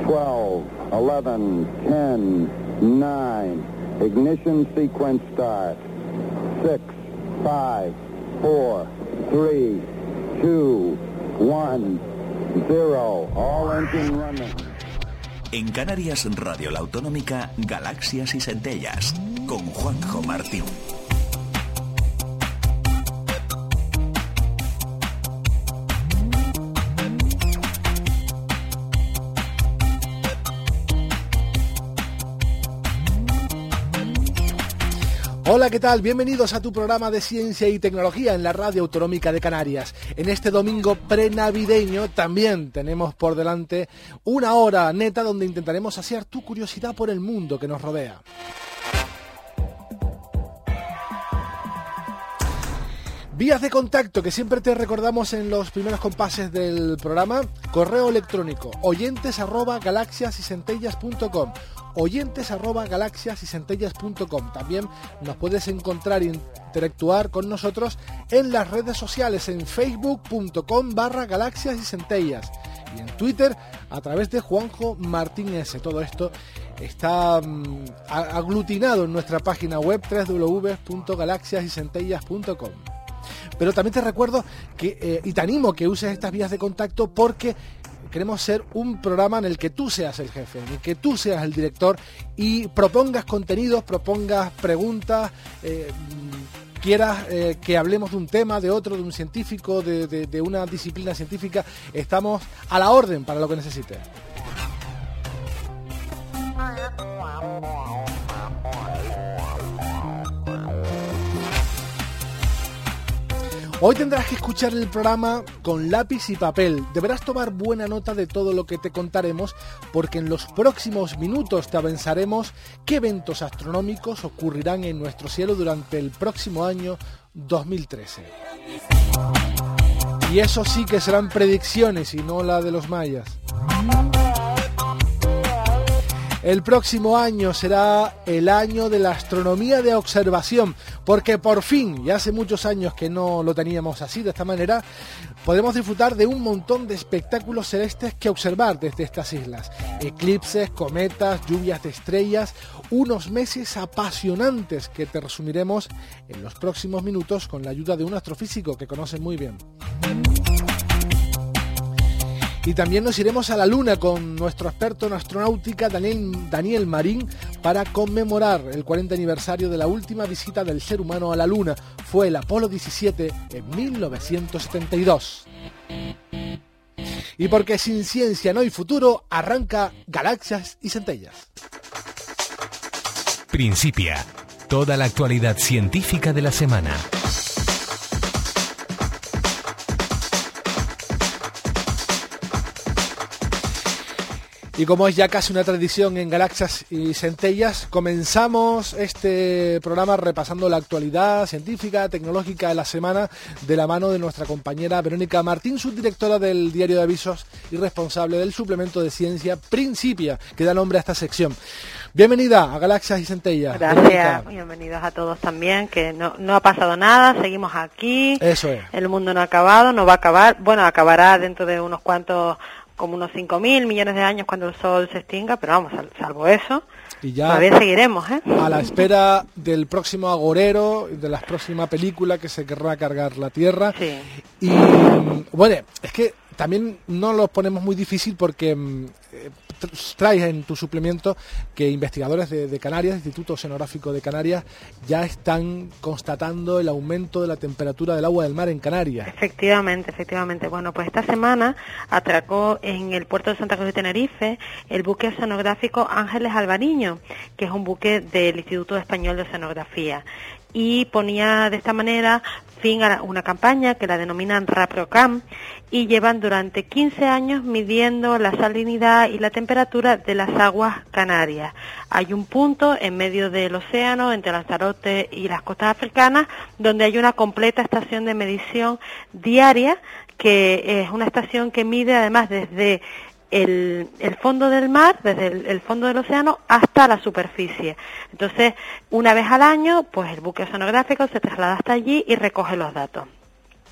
12, 11, 10, 9. Ignition sequence start. 6, 5, 4, 3, 2, 1, 0. All engine running. En Canarias Radio La Autonómica, Galaxias y Centellas, con Juanjo Martín. Hola, ¿qué tal? Bienvenidos a tu programa de ciencia y tecnología en la Radio Autonómica de Canarias. En este domingo prenavideño también tenemos por delante una hora neta donde intentaremos saciar tu curiosidad por el mundo que nos rodea. Vías de contacto que siempre te recordamos en los primeros compases del programa. Correo electrónico oyentes@galaxiasycentellas.com, oyentes@galaxiasycentellas.com. También nos puedes encontrar e interactuar con nosotros en las redes sociales, en facebook.com/Galaxias y Centellas y en Twitter a través de Juanjo Martín S. Todo esto está aglutinado en nuestra página web www.galaxiasycentellas.com. Pero también te recuerdo que y te animo a que uses estas vías de contacto porque queremos ser un programa en el que tú seas el jefe, en el que tú seas el director y propongas contenidos, propongas preguntas, quieras que hablemos de un tema, de otro, de un científico, de una disciplina científica. Estamos a la orden para lo que necesites. Hoy tendrás que escuchar el programa con lápiz y papel. Deberás tomar buena nota de todo lo que te contaremos porque en los próximos minutos te avanzaremos qué eventos astronómicos ocurrirán en nuestro cielo durante el próximo año 2013. Y eso sí que serán predicciones y no la de los mayas. El próximo año será el año de la astronomía de observación, porque por fin, ya hace muchos años que no lo teníamos así, de esta manera, podremos disfrutar de un montón de espectáculos celestes que observar desde estas islas. Eclipses, cometas, lluvias de estrellas, unos meses apasionantes que te resumiremos en los próximos minutos con la ayuda de un astrofísico que conoces muy bien. Y también nos iremos a la Luna con nuestro experto en astronáutica Daniel Marín para conmemorar el 40 aniversario de la última visita del ser humano a la Luna. Fue el Apolo 17 en 1972. Y porque sin ciencia no hay futuro, arranca Galaxias y Centellas. Principia toda la actualidad científica de la semana. Y como es ya casi una tradición en Galaxias y Centellas, comenzamos este programa repasando la actualidad científica, tecnológica de la semana de la mano de nuestra compañera Verónica Martín, subdirectora del Diario de Avisos y responsable del suplemento de ciencia Principia, que da nombre a esta sección. Bienvenida a Galaxias y Centellas. Gracias, Verónica. Bienvenidos a todos también, que no ha pasado nada, seguimos aquí. Eso es. El mundo no ha acabado, no va a acabar, bueno, acabará dentro de unos cuantos, como unos 5.000 millones de años cuando el Sol se extinga, pero vamos, salvo eso, y ya todavía seguiremos, a la espera del próximo agorero, de la próxima película que se querrá cargar la Tierra. Sí. Y bueno, es que también no lo ponemos muy difícil porque traes en tu suplemento que investigadores de Canarias, Instituto Oceanográfico de Canarias, ya están constatando el aumento de la temperatura del agua del mar en Canarias. Efectivamente. Bueno, pues esta semana atracó en el puerto de Santa Cruz de Tenerife el buque oceanográfico Ángeles Alvariño, que es un buque del Instituto Español de Oceanografía. Y ponía de esta manera fin a una campaña que la denominan RAPROCAM y llevan durante 15 años midiendo la salinidad y la temperatura de las aguas canarias. Hay un punto en medio del océano, entre Lanzarote y las costas africanas, donde hay una completa estación de medición diaria, que es una estación que mide además desde el fondo del mar, desde el fondo del océano hasta la superficie. Entonces, una vez al año, pues el buque oceanográfico se traslada hasta allí y recoge los datos.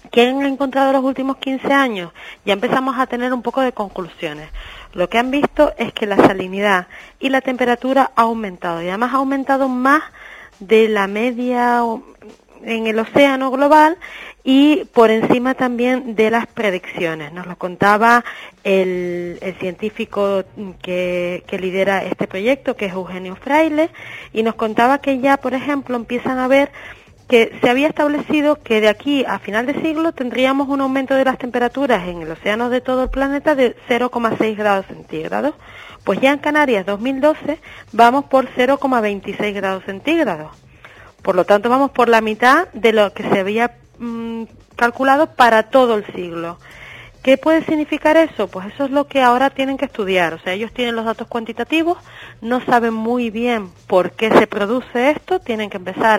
¿Qué han encontrado en los últimos 15 años? Ya empezamos a tener un poco de conclusiones. Lo que han visto es que la salinidad y la temperatura ha aumentado, y además ha aumentado más de la media en el océano global y por encima también de las predicciones. Nos lo contaba el científico que lidera este proyecto, que es Eugenio Fraile, y nos contaba que ya, por ejemplo, empiezan a ver que se había establecido que de aquí a final de siglo tendríamos un aumento de las temperaturas en el océano de todo el planeta de 0,6 grados centígrados. Pues ya en Canarias 2012 vamos por 0,26 grados centígrados. Por lo tanto, vamos por la mitad de lo que se había calculado para todo el siglo. ¿Qué puede significar eso? Pues eso es lo que ahora tienen que estudiar. O sea, ellos tienen los datos cuantitativos, no saben muy bien por qué se produce esto, tienen que empezar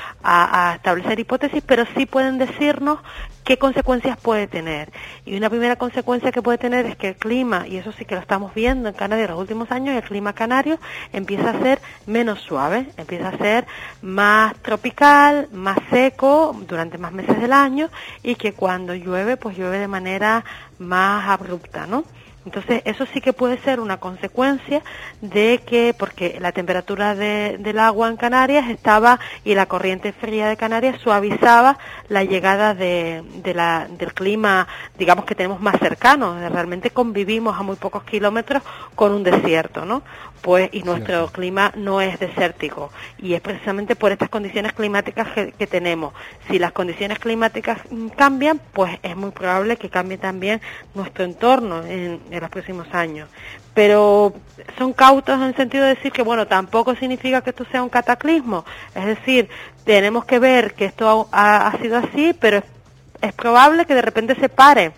a establecer hipótesis, pero sí pueden decirnos qué consecuencias puede tener. Y una primera consecuencia que puede tener es que el clima, y eso sí que lo estamos viendo en Canarias en los últimos años, el clima canario empieza a ser menos suave, empieza a ser más tropical, más seco durante más meses del año, y que cuando llueve, pues llueve de manera más abrupta, ¿no? Entonces, eso sí que puede ser una consecuencia de que, porque la temperatura del agua en Canarias estaba, y la corriente fría de Canarias suavizaba la llegada del clima, digamos, que tenemos más cercano. Realmente convivimos a muy pocos kilómetros con un desierto, ¿no? Pues, y nuestro clima no es desértico, y es precisamente por estas condiciones climáticas que tenemos. Si las condiciones climáticas cambian, pues es muy probable que cambie también nuestro entorno en los próximos años. Pero son cautos en el sentido de decir que, bueno, tampoco significa que esto sea un cataclismo. Es decir, tenemos que ver que esto ha sido así, pero es probable que de repente se pare,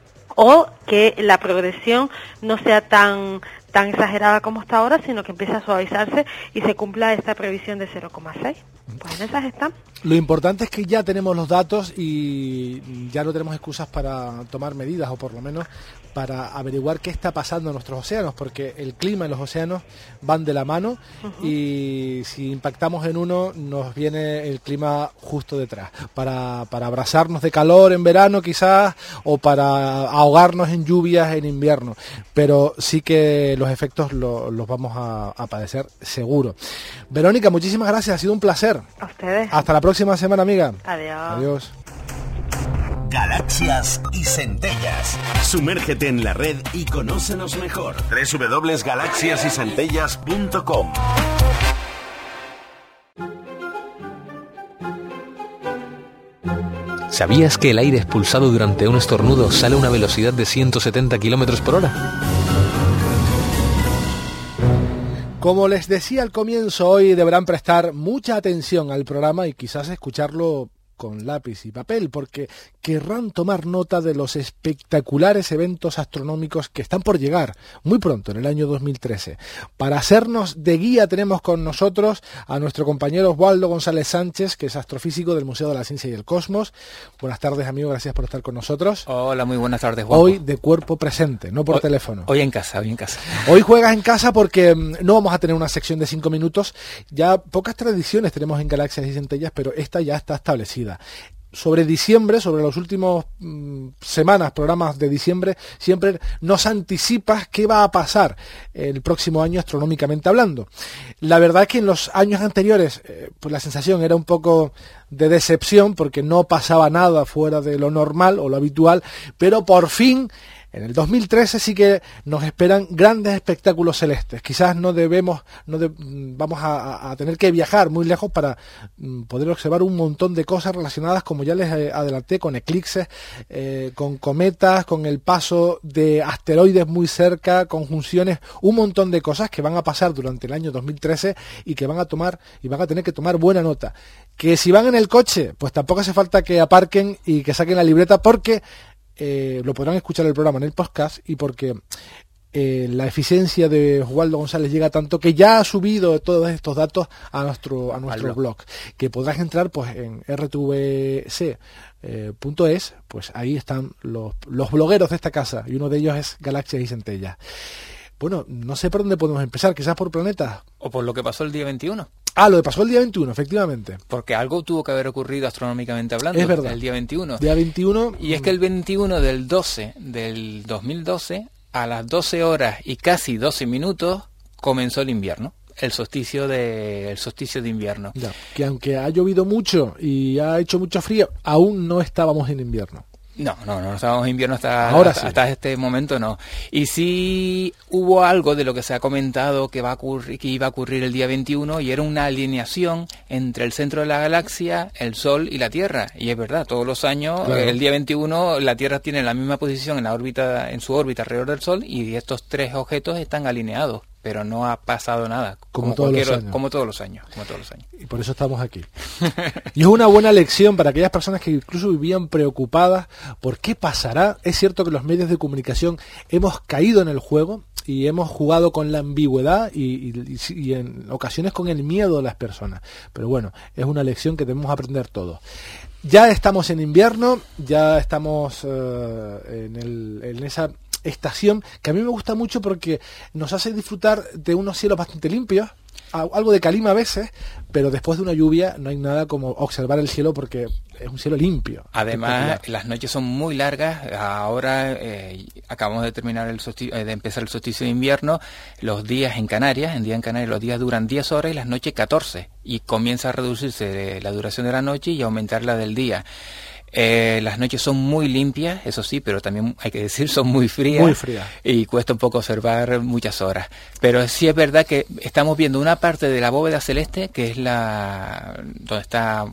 o que la progresión no sea tan exagerada como está ahora, sino que empiece a suavizarse y se cumpla esta previsión de 0,6. Pues en esas están. Lo importante es que ya tenemos los datos y ya no tenemos excusas para tomar medidas, o por lo menos para averiguar qué está pasando en nuestros océanos, porque el clima y los océanos van de la mano, y si impactamos en uno, nos viene el clima justo detrás, para abrazarnos de calor en verano quizás, o para ahogarnos en lluvias en invierno, pero sí que los efectos los vamos a padecer seguro. Verónica, muchísimas gracias, ha sido un placer. A ustedes. Hasta la próxima semana, amiga. Adiós. Adiós. Galaxias y centellas. Sumérgete en la red y conócenos mejor. www.galaxiasycentellas.com. ¿Sabías que el aire expulsado durante un estornudo sale a una velocidad de 170 km por hora? Como les decía al comienzo, hoy deberán prestar mucha atención al programa y quizás escucharlo con lápiz y papel, porque querrán tomar nota de los espectaculares eventos astronómicos que están por llegar muy pronto, en el año 2013. Para hacernos de guía tenemos con nosotros a nuestro compañero Oswaldo González Sánchez, que es astrofísico del Museo de la Ciencia y el Cosmos. Buenas tardes, amigo, gracias por estar con nosotros. Hola, muy buenas tardes, Juanjo. Hoy de cuerpo presente, no por teléfono. Hoy en casa, hoy en casa. Hoy juegas en casa porque no vamos a tener una sección de 5 minutos. Ya pocas tradiciones tenemos en Galaxias y Centellas, pero esta ya está establecida. Sobre diciembre, sobre los últimos programas de diciembre, siempre nos anticipas qué va a pasar el próximo año astronómicamente hablando. La verdad es que en los años anteriores pues la sensación era un poco de decepción, porque no pasaba nada fuera de lo normal o lo habitual, pero por fin en el 2013 sí que nos esperan grandes espectáculos celestes. Quizás vamos a tener que viajar muy lejos para poder observar un montón de cosas relacionadas, como ya les adelanté, con eclipses, con cometas, con el paso de asteroides muy cerca, conjunciones, un montón de cosas que van a pasar durante el año 2013 y que van a tener que tomar buena nota. Que si van en el coche, pues tampoco hace falta que aparquen y que saquen la libreta, porque lo podrán escuchar el programa en el podcast, y porque la eficiencia de Oswaldo González llega tanto que ya ha subido todos estos datos a nuestro blog, que podrás entrar pues en rtvc.es, pues ahí están los blogueros de esta casa, y uno de ellos es Galaxias y Centellas. Bueno, no sé por dónde podemos empezar, quizás por planetas. O por lo que pasó el día 21. Lo que pasó el día 21, efectivamente. Porque algo tuvo que haber ocurrido astronómicamente hablando. Es verdad. El día 21. Día 21. Y es que el 21 del 12 del 2012, a las 12 horas y casi 12 minutos, comenzó el invierno. El solsticio de invierno. Ya, que aunque ha llovido mucho y ha hecho mucho frío, aún no estábamos en invierno. No estábamos en invierno hasta este momento, no. Y sí hubo algo de lo que se ha comentado que iba a ocurrir el día 21, y era una alineación entre el centro de la galaxia, el Sol y la Tierra. Y es verdad, todos los años, claro, el día 21 la Tierra tiene la misma posición en su órbita alrededor del Sol, y estos tres objetos están alineados. Pero no ha pasado nada, como todos los años. Y por eso estamos aquí. Y es una buena lección para aquellas personas que incluso vivían preocupadas por qué pasará. Es cierto que los medios de comunicación hemos caído en el juego y hemos jugado con la ambigüedad y en ocasiones con el miedo de las personas. Pero bueno, es una lección que debemos aprender todos. Ya estamos en invierno, ya estamos en esa estación que a mí me gusta mucho porque nos hace disfrutar de unos cielos bastante limpios, algo de calima a veces, pero después de una lluvia no hay nada como observar el cielo porque es un cielo limpio. Además, las noches son muy largas. Ahora acabamos de terminar de empezar el solsticio de invierno. Los días en Canarias, los días duran 10 horas y las noches 14, y comienza a reducirse la duración de la noche y aumentar la del día. Las noches son muy limpias, eso sí, pero también hay que decir son muy frías. Muy frías. Y cuesta un poco observar muchas horas. Pero sí es verdad que estamos viendo una parte de la bóveda celeste, que es donde está,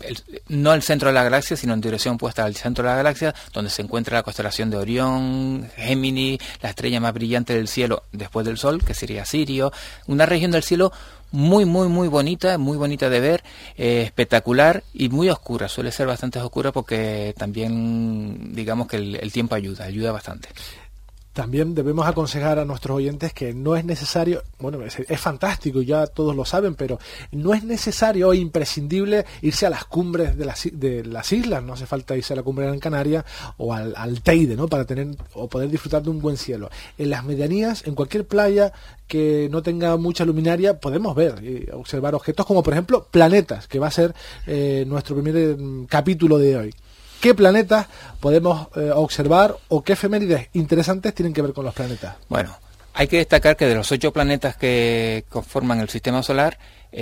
no el centro de la galaxia, sino en dirección opuesta al centro de la galaxia, donde se encuentra la constelación de Orión, Géminis, la estrella más brillante del cielo después del Sol, que sería Sirio. Una región del cielo muy bonita de ver, espectacular y muy oscura. Suele ser bastante oscura porque también digamos que el tiempo ayuda bastante. También debemos aconsejar a nuestros oyentes que no es necesario, bueno, es fantástico, ya todos lo saben, pero no es necesario o imprescindible irse a las cumbres de las islas. No hace falta irse a la cumbre de Gran Canaria o al Teide, ¿no?, para tener o poder disfrutar de un buen cielo. En las medianías, en cualquier playa que no tenga mucha luminaria, podemos ver y observar objetos como, por ejemplo, planetas, que va a ser nuestro primer capítulo de hoy. ¿Qué planetas podemos observar o qué efemérides interesantes tienen que ver con los planetas? Bueno, hay que destacar que de los 8 planetas que conforman el sistema solar,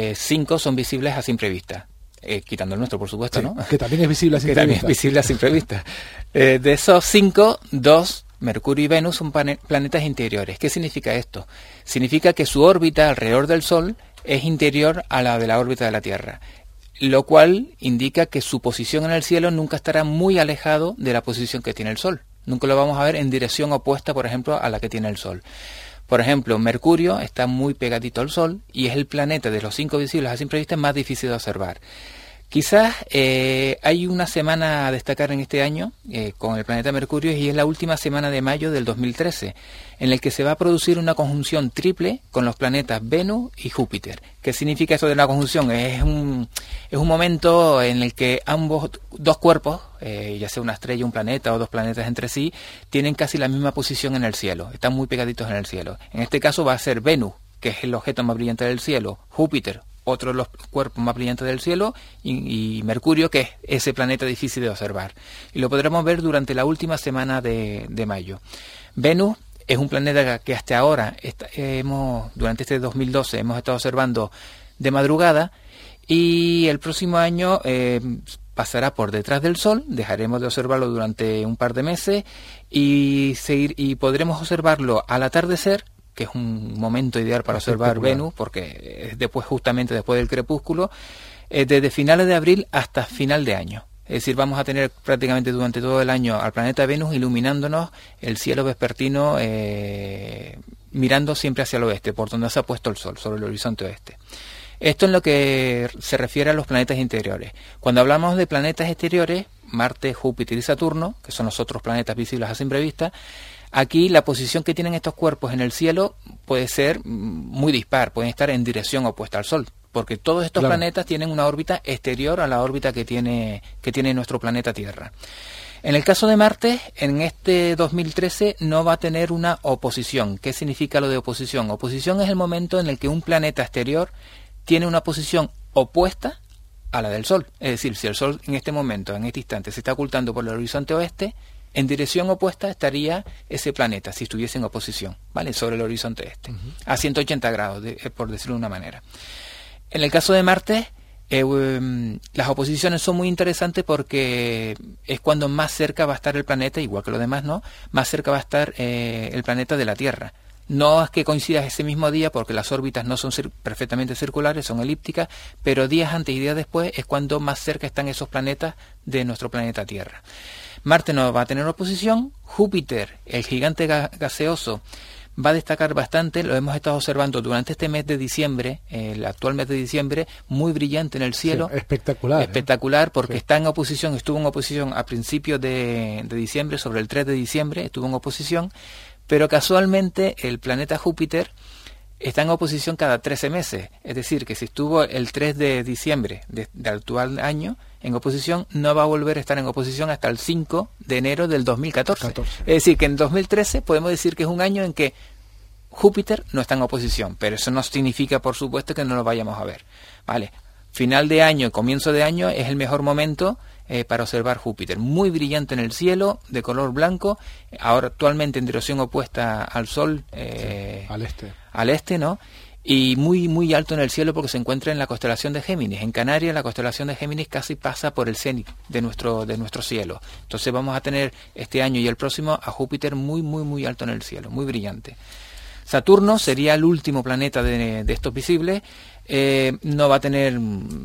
5 son visibles a simple vista. Quitando el nuestro, por supuesto, sí, ¿no? Que también es visible a simple vista. Que también es visible a simple vista. De esos 5, 2, Mercurio y Venus, son planetas interiores. ¿Qué significa esto? Significa que su órbita alrededor del Sol es interior a la de la órbita de la Tierra, lo cual indica que su posición en el cielo nunca estará muy alejado de la posición que tiene el Sol. Nunca lo vamos a ver en dirección opuesta, por ejemplo, a la que tiene el Sol. Por ejemplo, Mercurio está muy pegadito al Sol y es el planeta de los 5 visibles a simple vista más difícil de observar. Quizás hay una semana a destacar en este año con el planeta Mercurio, y es la última semana de mayo del 2013, en el que se va a producir una conjunción triple con los planetas Venus y Júpiter. ¿Qué significa eso de la conjunción? Es un momento en el que dos cuerpos, ya sea una estrella, un planeta o dos planetas entre sí, tienen casi la misma posición en el cielo, están muy pegaditos en el cielo. En este caso va a ser Venus, que es el objeto más brillante del cielo, Júpiter, otro de los cuerpos más brillantes del cielo, y Mercurio, que es ese planeta difícil de observar. Y lo podremos ver durante la última semana de mayo. Venus es un planeta que hasta ahora, durante este 2012, hemos estado observando de madrugada, y el próximo año pasará por detrás del Sol. Dejaremos de observarlo durante un par de meses y podremos observarlo al atardecer, que es un momento ideal para observar Venus, porque es justamente después del crepúsculo, desde finales de abril hasta final de año. Es decir, vamos a tener prácticamente durante todo el año al planeta Venus iluminándonos el cielo vespertino, mirando siempre hacia el oeste, por donde se ha puesto el Sol, sobre el horizonte oeste. Esto en lo que se refiere a los planetas interiores. Cuando hablamos de planetas exteriores, Marte, Júpiter y Saturno, que son los otros planetas visibles a simple vista, aquí la posición que tienen estos cuerpos en el cielo puede ser muy dispar, pueden estar en dirección opuesta al Sol, porque todos estos planetas tienen una órbita exterior a la órbita que tiene nuestro planeta Tierra. En el caso de Marte, en este 2013 no va a tener una oposición. ¿Qué significa lo de oposición? Oposición es el momento en el que un planeta exterior tiene una posición opuesta a la del Sol. Es decir, si el Sol en este momento, en este instante, se está ocultando por el horizonte oeste, en dirección opuesta estaría ese planeta, si estuviese en oposición, ¿vale? Sobre el horizonte este, a 180 grados, por decirlo de una manera. En el caso de Marte, las oposiciones son muy interesantes porque es cuando más cerca va a estar el planeta, igual que los demás, ¿no? Más cerca va a estar el planeta de la Tierra. No es que coincida ese mismo día, porque las órbitas no son perfectamente circulares, son elípticas, pero días antes y días después es cuando más cerca están esos planetas de nuestro planeta Tierra. Marte no va a tener oposición. Júpiter, el gigante gaseoso, va a destacar bastante. Lo hemos estado observando durante este mes de diciembre, el actual mes de diciembre, muy brillante en el cielo. Sí, espectacular. Espectacular, porque sí. Está en oposición, estuvo en oposición a principios de diciembre, sobre el 3 de diciembre, estuvo en oposición, pero casualmente el planeta Júpiter está en oposición cada 13 meses. Es decir, que si estuvo el 3 de diciembre del actual año en oposición, no va a volver a estar en oposición hasta el 5 de enero del 2014. Es decir, que en 2013 podemos decir que es un año en que Júpiter no está en oposición, pero eso no significa, por supuesto, que no lo vayamos a ver. Vale, final de año, comienzo de año es el mejor momento para observar Júpiter. Muy brillante en el cielo, de color blanco, ahora actualmente en dirección opuesta al Sol, al este, ¿no? Y muy muy alto en el cielo porque se encuentra en la constelación de Géminis. En Canarias la constelación de Géminis casi pasa por el cenit de nuestro cielo. Entonces vamos a tener este año y el próximo a Júpiter muy muy muy alto en el cielo, muy brillante. Saturno sería el último planeta de estos visibles. No va a tener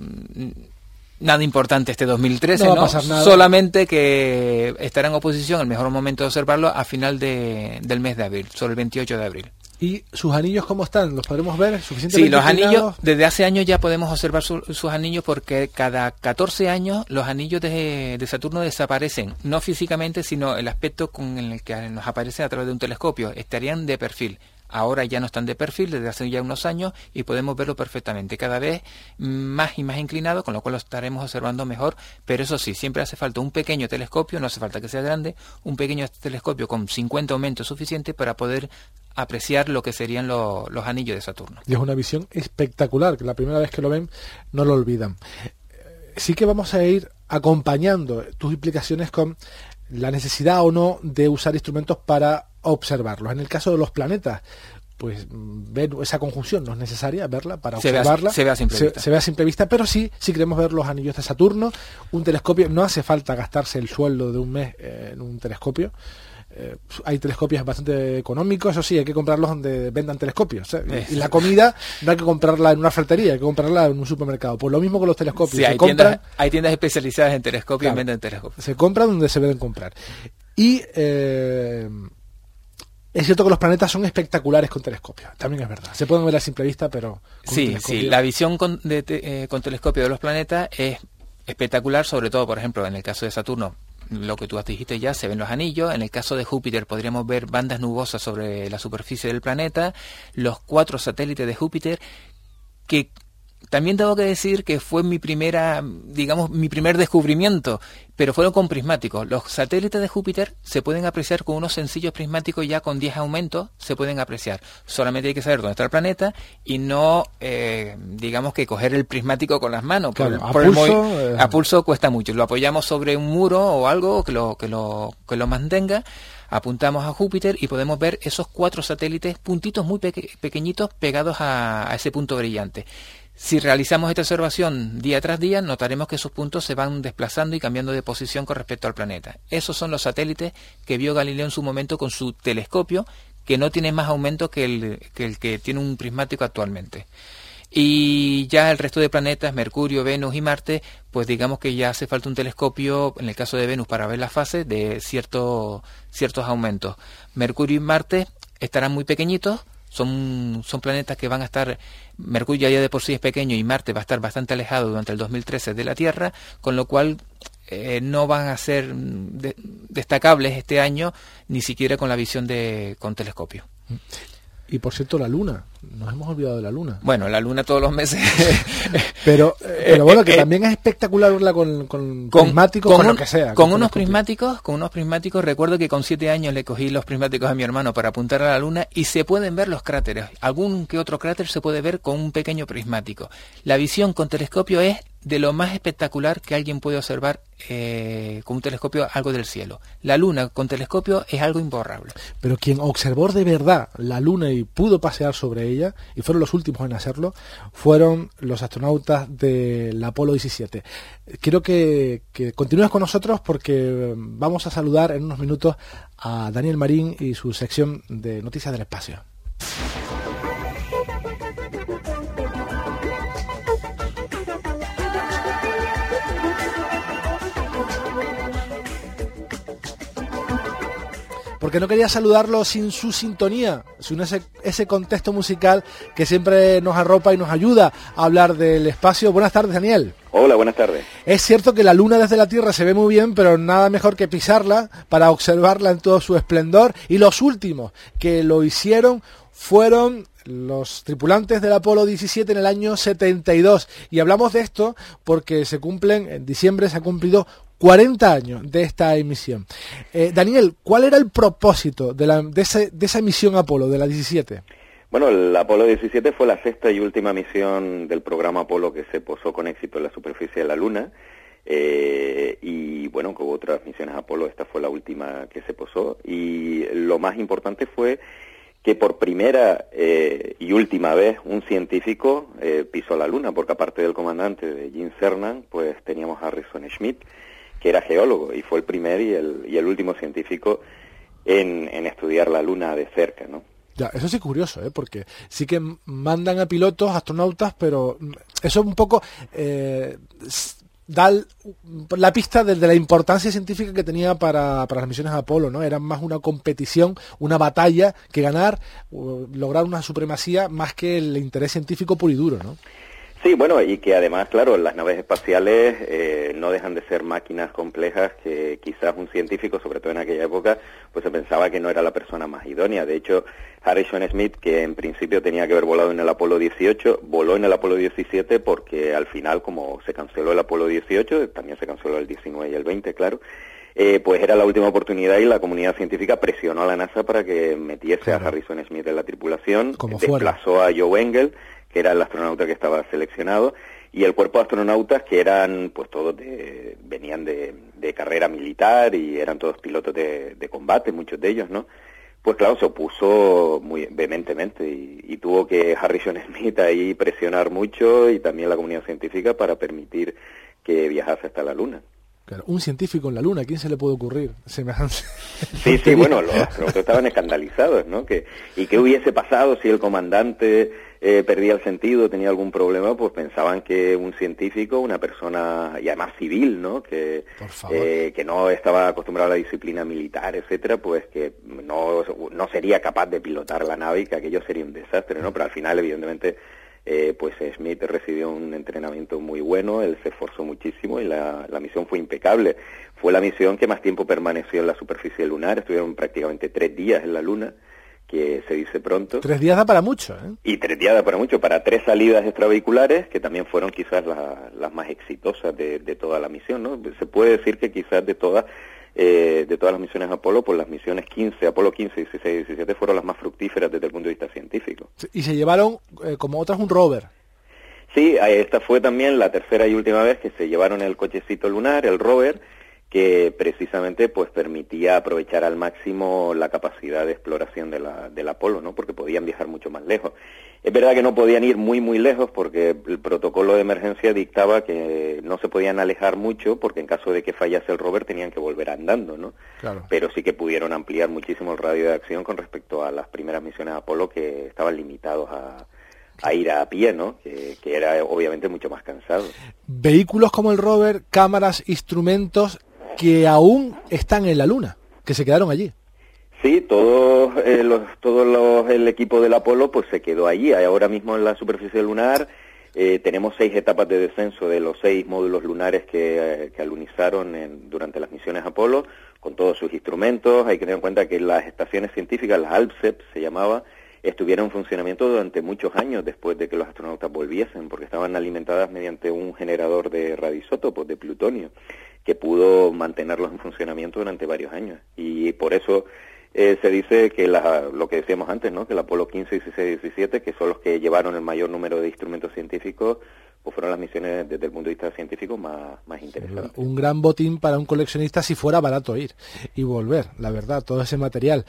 nada importante este 2013, no va a pasar nada. Solamente que estará en oposición, el mejor momento de observarlo a final del mes de abril, sobre el 28 de abril. ¿Y sus anillos cómo están? ¿Los podemos ver suficientemente? Sí, los anillos, inclinados? desde hace años ya podemos observar sus anillos, porque cada 14 años los anillos de Saturno desaparecen, no físicamente, sino el aspecto con el que nos aparecen a través de un telescopio. Estarían de perfil. Ahora ya no están de perfil desde hace ya unos años y podemos verlo perfectamente, cada vez más y más inclinado, con lo cual lo estaremos observando mejor, pero eso sí, siempre hace falta un pequeño telescopio, no hace falta que sea grande, un pequeño telescopio con 50 aumentos suficiente para poder apreciar lo que serían los anillos de Saturno. Y es una visión espectacular, que la primera vez que lo ven no lo olvidan. Sí que vamos a ir acompañando tus explicaciones con la necesidad o no de usar instrumentos para observarlos. En el caso de los planetas, pues ver esa conjunción no es necesaria verla para observarla. Se ve a simple vista. Se ve a simple vista, pero sí, si queremos ver los anillos de Saturno, un telescopio, no hace falta gastarse el sueldo de un mes en un telescopio. Hay telescopios bastante económicos, eso sí, hay que comprarlos donde vendan telescopios, y la comida no hay que comprarla en una ferretería, hay que comprarla en un supermercado. Pues lo mismo con los telescopios. Sí, hay tiendas especializadas en telescopios, claro, y venden telescopios. Se compran donde se deben comprar. Y es cierto que los planetas son espectaculares con telescopios, también es verdad. Se pueden ver a simple vista, pero sí, la visión con telescopio de los planetas es espectacular, sobre todo, por ejemplo, en el caso de Saturno, lo que tú dijiste ya, se ven los anillos. En el caso de Júpiter podríamos ver bandas nubosas sobre la superficie del planeta, los 4 satélites de Júpiter, que también tengo que decir que fue mi primer descubrimiento, pero fueron con prismáticos. Los satélites de Júpiter se pueden apreciar con unos sencillos prismáticos, ya con 10 aumentos se pueden apreciar. Solamente hay que saber dónde está el planeta y no, que coger el prismático con las manos. Claro, a pulso cuesta mucho. Lo apoyamos sobre un muro o algo que lo mantenga. Apuntamos a Júpiter y podemos ver esos 4 satélites, puntitos muy pequeñitos pegados a ese punto brillante. Si realizamos esta observación día tras día, notaremos que esos puntos se van desplazando y cambiando de posición con respecto al planeta. Esos son los satélites que vio Galileo en su momento con su telescopio, que no tiene más aumento que el que tiene un prismático actualmente. Y ya el resto de planetas, Mercurio, Venus y Marte, pues digamos que ya hace falta un telescopio, en el caso de Venus, para ver las fases de ciertos aumentos. Mercurio y Marte estarán muy pequeñitos. Son planetas que van a estar, Mercurio ya de por sí es pequeño y Marte va a estar bastante alejado durante el 2013 de la Tierra, con lo cual no van a ser destacables este año, ni siquiera con la visión con telescopio. Y por cierto, la Luna. Nos hemos olvidado de la Luna. Bueno, la Luna todos los meses. pero bueno, que también es espectacular verla con prismáticos, con lo que sea. Con unos prismáticos, recuerdo que con 7 años le cogí los prismáticos a mi hermano para apuntar a la Luna y se pueden ver los cráteres. Algún que otro cráter se puede ver con un pequeño prismático. La visión con telescopio es de lo más espectacular que alguien puede observar con un telescopio algo del cielo. La Luna con telescopio es algo imborrable. Pero quien observó de verdad la Luna y pudo pasear sobre ella, y fueron los últimos en hacerlo, fueron los astronautas del Apolo 17. Quiero que continúes con nosotros porque vamos a saludar en unos minutos a Daniel Marín y su sección de Noticias del Espacio. Porque no quería saludarlo sin su sintonía, sin ese contexto musical que siempre nos arropa y nos ayuda a hablar del espacio. Buenas tardes, Daniel. Hola, buenas tardes. Es cierto que la Luna desde la Tierra se ve muy bien, pero nada mejor que pisarla para observarla en todo su esplendor. Y los últimos que lo hicieron fueron los tripulantes del Apolo 17 en el año 72. Y hablamos de esto porque en diciembre se ha cumplido 40 años de esta emisión. Daniel, ¿cuál era el propósito de esa misión Apolo, de la 17? Bueno, el Apolo 17 fue la sexta y última misión del programa Apolo que se posó con éxito en la superficie de la Luna. Y bueno, que hubo otras misiones Apolo, esta fue la última que se posó. Y lo más importante fue que por primera y última vez un científico pisó la Luna, porque aparte del comandante de Gene Cernan, pues teníamos a Harrison Schmitt, que era geólogo, y fue el primer y el último científico en estudiar la Luna de cerca, ¿no? Ya, eso sí es curioso, porque sí que mandan a pilotos, astronautas, pero eso un poco da la pista de la importancia científica que tenía para las misiones Apolo, ¿no? Era más una competición, una batalla que ganar, lograr una supremacía, más que el interés científico puro y duro, ¿no? Sí, bueno, y que además, claro, las naves espaciales no dejan de ser máquinas complejas que quizás un científico, sobre todo en aquella época, pues se pensaba que no era la persona más idónea. De hecho, Harrison Schmitt, que en principio tenía que haber volado en el Apolo 18, voló en el Apolo 17 porque al final, como se canceló el Apolo 18, también se canceló el 19 y el 20, claro, pues era la última oportunidad y la comunidad científica presionó a la NASA para que metiese a Harrison Schmitt en la tripulación, desplazó a Joe Engel, que era el astronauta que estaba seleccionado, y el cuerpo de astronautas que eran, pues todos venían de carrera militar y eran todos pilotos de combate, muchos de ellos, ¿no? Pues claro, se opuso muy vehementemente y tuvo que Harrison Schmitt ahí presionar mucho y también la comunidad científica para permitir que viajase hasta la Luna. Claro, un científico en la Luna, ¿a quién se le puede ocurrir semejante? Sí, bueno, los astronautas estaban escandalizados, ¿no? ¿Qué hubiese pasado si el comandante perdía el sentido, tenía algún problema? Pues pensaban que un científico, una persona, y además civil, ¿no? Que no estaba acostumbrado a la disciplina militar, etcétera, pues que no sería capaz de pilotar la nave y que aquello sería un desastre, ¿no? Pero al final, evidentemente, pues Schmitt recibió un entrenamiento muy bueno, él se esforzó muchísimo y la misión fue impecable. Fue la misión que más tiempo permaneció en la superficie lunar, estuvieron prácticamente 3 días en la Luna, que se dice pronto. 3 días da para mucho, ¿eh? Y 3 días da para mucho, para 3 salidas extravehiculares, que también fueron quizás las más exitosas de toda la misión, ¿no? Se puede decir que quizás de todas las misiones Apolo, pues las misiones Apolo 15, 16 y 17 fueron las más fructíferas desde el punto de vista científico. Y se llevaron, como otras, un rover. Sí, esta fue también la tercera y última vez que se llevaron el cochecito lunar, el rover, que precisamente pues permitía aprovechar al máximo la capacidad de exploración del Apolo, ¿no? Porque podían viajar mucho más lejos. Es verdad que no podían ir muy lejos porque el protocolo de emergencia dictaba que no se podían alejar mucho porque en caso de que fallase el rover tenían que volver andando, ¿no? Claro. Pero sí que pudieron ampliar muchísimo el radio de acción con respecto a las primeras misiones Apolo, que estaban limitados a ir a pie, ¿no? Que era obviamente mucho más cansado. Vehículos como el rover, cámaras, instrumentos que aún están en la Luna, que se quedaron allí. Sí, todo el equipo del Apolo pues se quedó allí. Ahora mismo en la superficie lunar tenemos 6 etapas de descenso de los 6 módulos lunares que alunizaron durante las misiones Apolo, con todos sus instrumentos. Hay que tener en cuenta que las estaciones científicas, las ALPSEP se llamaba, estuvieron en funcionamiento durante muchos años después de que los astronautas volviesen, porque estaban alimentadas mediante un generador de radioisótopos, de plutonio, que pudo mantenerlos en funcionamiento durante varios años. Y por eso se dice que lo que decíamos antes, ¿no?, que el Apolo 15, 16 y 17, que son los que llevaron el mayor número de instrumentos científicos, pues fueron las misiones desde el punto de vista científico más interesantes. Un gran botín para un coleccionista si fuera barato ir y volver, la verdad, todo ese material.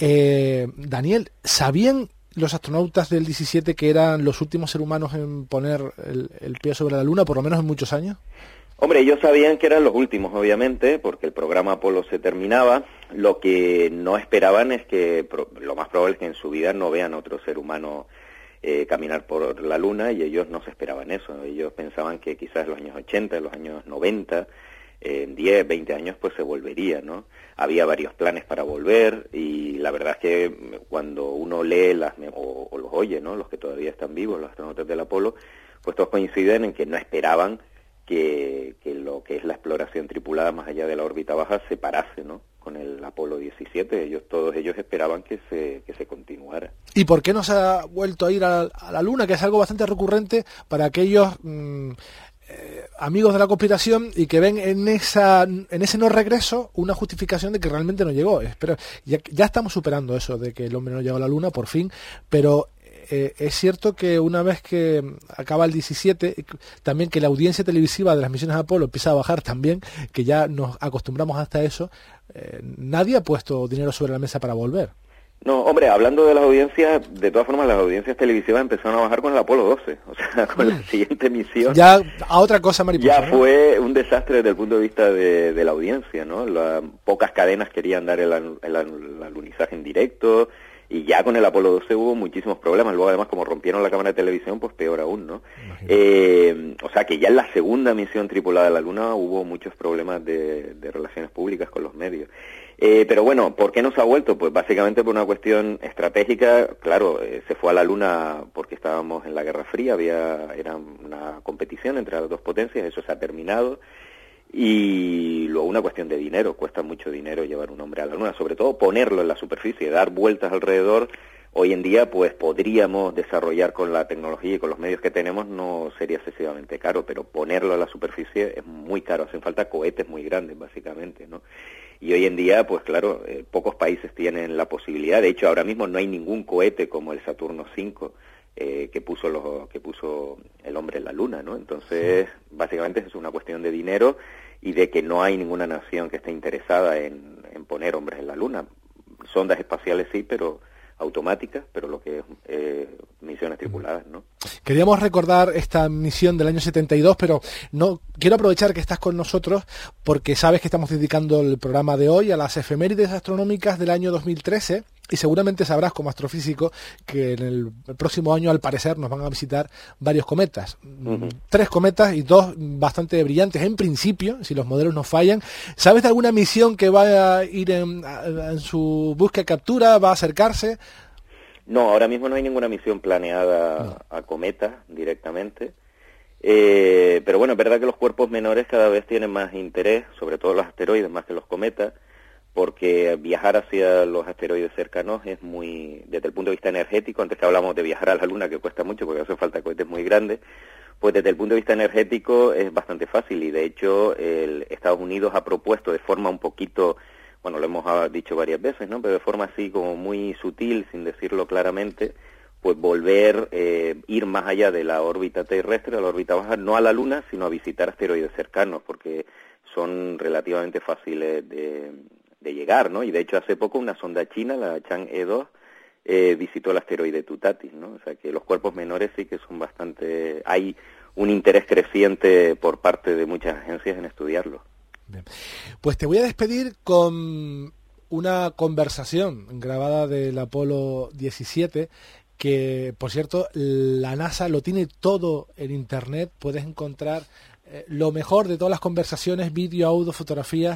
Daniel, ¿sabían los astronautas del 17 que eran los últimos seres humanos en poner el pie sobre la Luna, por lo menos en muchos años? Hombre, ellos sabían que eran los últimos, obviamente, porque el programa Apolo se terminaba. Lo que no esperaban es que, lo más probable es que en su vida no vean otro ser humano caminar por la Luna, y ellos no se esperaban eso. Ellos pensaban que quizás en los años 80, en los años 90, en 10, 20 años, pues se volvería, ¿no? Había varios planes para volver, y la verdad es que cuando uno lee o los oye, ¿no?, los que todavía están vivos, los astronautas del Apolo, pues todos coinciden en que no esperaban que lo que es la exploración tripulada más allá de la órbita baja se parase, ¿no?, con el Apolo 17. Todos ellos esperaban que se continuara. ¿Y por qué no se ha vuelto a ir a la Luna, que es algo bastante recurrente para aquellos amigos de la conspiración y que ven en ese no regreso una justificación de que realmente no llegó? Pero ya estamos superando eso de que el hombre no llegó a la Luna, por fin, pero es cierto que una vez que acaba el 17, también que la audiencia televisiva de las misiones Apolo empieza a bajar también, que ya nos acostumbramos hasta eso, nadie ha puesto dinero sobre la mesa para volver. No, hombre, hablando de las audiencias, de todas formas las audiencias televisivas empezaron a bajar con el Apolo 12, o sea, con la siguiente misión. Ya a otra cosa, mariposa. Ya, ¿no?, fue un desastre desde el punto de vista de la audiencia, ¿no? Pocas cadenas querían dar el alunizaje en directo, y ya con el Apolo 12 hubo muchísimos problemas. Luego, además, como rompieron la cámara de televisión, pues peor aún, ¿no? O sea, que ya en la segunda misión tripulada de la Luna hubo muchos problemas de relaciones públicas con los medios. Pero bueno, ¿por qué no se ha vuelto? Pues básicamente por una cuestión estratégica. Claro, se fue a la Luna porque estábamos en la Guerra Fría, era una competición entre las dos potencias, eso se ha terminado. Y luego una cuestión de dinero, cuesta mucho dinero llevar un hombre a la Luna, sobre todo ponerlo en la superficie, dar vueltas alrededor. Hoy en día pues podríamos desarrollar con la tecnología y con los medios que tenemos, no sería excesivamente caro, pero ponerlo en la superficie es muy caro, hacen falta cohetes muy grandes básicamente, ¿no? Y hoy en día pues claro, pocos países tienen la posibilidad, de hecho ahora mismo no hay ningún cohete como el Saturno 5, que puso el hombre en la Luna, ¿no? Entonces, básicamente es una cuestión de dinero y de que no hay ninguna nación que esté interesada en poner hombres en la Luna. Sondas espaciales sí, pero automáticas, pero lo que es misiones tripuladas, ¿no? Queríamos recordar esta misión del año 72, pero no quiero aprovechar que estás con nosotros porque sabes que estamos dedicando el programa de hoy a las efemérides astronómicas del año 2013 y seguramente sabrás como astrofísico que en el próximo año al parecer nos van a visitar varios cometas. 3 cometas y 2 bastante brillantes en principio, si los modelos no fallan. ¿Sabes de alguna misión que va a ir en su búsqueda y captura, va a acercarse? No, ahora mismo no hay ninguna misión planeada a cometas directamente. Pero bueno, es verdad que los cuerpos menores cada vez tienen más interés, sobre todo los asteroides más que los cometas, porque viajar hacia los asteroides cercanos es muy, desde el punto de vista energético, antes que hablamos de viajar a la Luna, que cuesta mucho porque hace falta cohetes muy grandes, pues desde el punto de vista energético es bastante fácil, y de hecho Estados Unidos ha propuesto de forma un poquito, bueno, lo hemos dicho varias veces, ¿no?, pero de forma así como muy sutil, sin decirlo claramente, pues volver, ir más allá de la órbita terrestre, a la órbita baja, no a la Luna, sino a visitar asteroides cercanos, porque son relativamente fáciles de llegar, ¿no? Y de hecho hace poco una sonda china, la Chang'e 2, visitó el asteroide Tutatis, ¿no? O sea que los cuerpos menores sí que son bastante... Hay un interés creciente por parte de muchas agencias en estudiarlo. Bien. Pues te voy a despedir con una conversación grabada del Apolo 17, que, por cierto, la NASA lo tiene todo en Internet. Puedes encontrar lo mejor de todas las conversaciones, vídeo, audio, fotografías.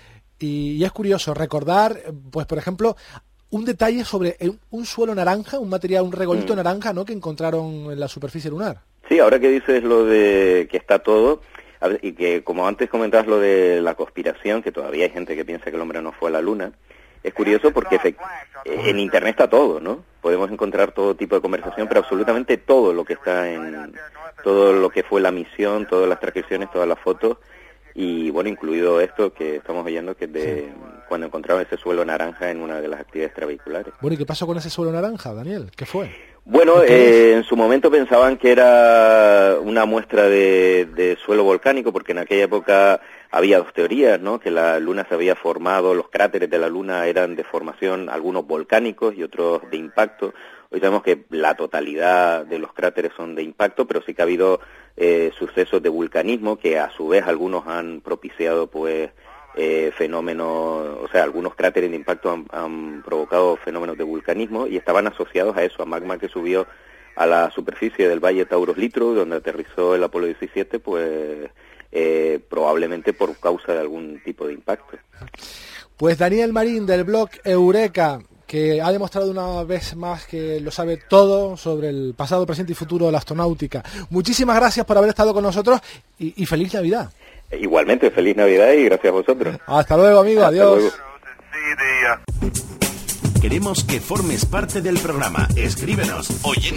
Y es curioso recordar, pues por ejemplo, un detalle sobre un suelo naranja, un material, un regolito naranja, ¿no?, que encontraron en la superficie lunar. Sí, ahora que dices lo de que está todo, y que como antes comentabas lo de la conspiración, que todavía hay gente que piensa que el hombre no fue a la Luna, es curioso porque en Internet está todo, ¿no? Podemos encontrar todo tipo de conversación, pero absolutamente todo lo que está todo lo que fue la misión, todas las transcripciones, todas las fotos, y bueno, incluido esto que estamos oyendo, que es de cuando encontraron ese suelo naranja en una de las actividades extravehiculares. Bueno, ¿y qué pasó con ese suelo naranja, Daniel? ¿Qué fue? Bueno, en su momento pensaban que era una muestra de suelo volcánico, porque en aquella época había dos teorías, ¿no? Que la Luna se había formado, los cráteres de la Luna eran de formación, algunos volcánicos y otros de impacto. Hoy sabemos que la totalidad de los cráteres son de impacto, pero sí que ha habido sucesos de vulcanismo que a su vez algunos han propiciado pues fenómenos, o sea, algunos cráteres de impacto han provocado fenómenos de vulcanismo y estaban asociados a eso, a magma que subió a la superficie del Valle Taurus Litro, donde aterrizó el Apolo 17, pues probablemente por causa de algún tipo de impacto. Pues Daniel Marín, del blog Eureka, que ha demostrado una vez más que lo sabe todo sobre el pasado, presente y futuro de la astronáutica. Muchísimas gracias por haber estado con nosotros y feliz Navidad. Igualmente, feliz Navidad y gracias a vosotros. Hasta luego, amigo. Hasta Adiós. luego. Queremos que formes parte del programa. Escríbenos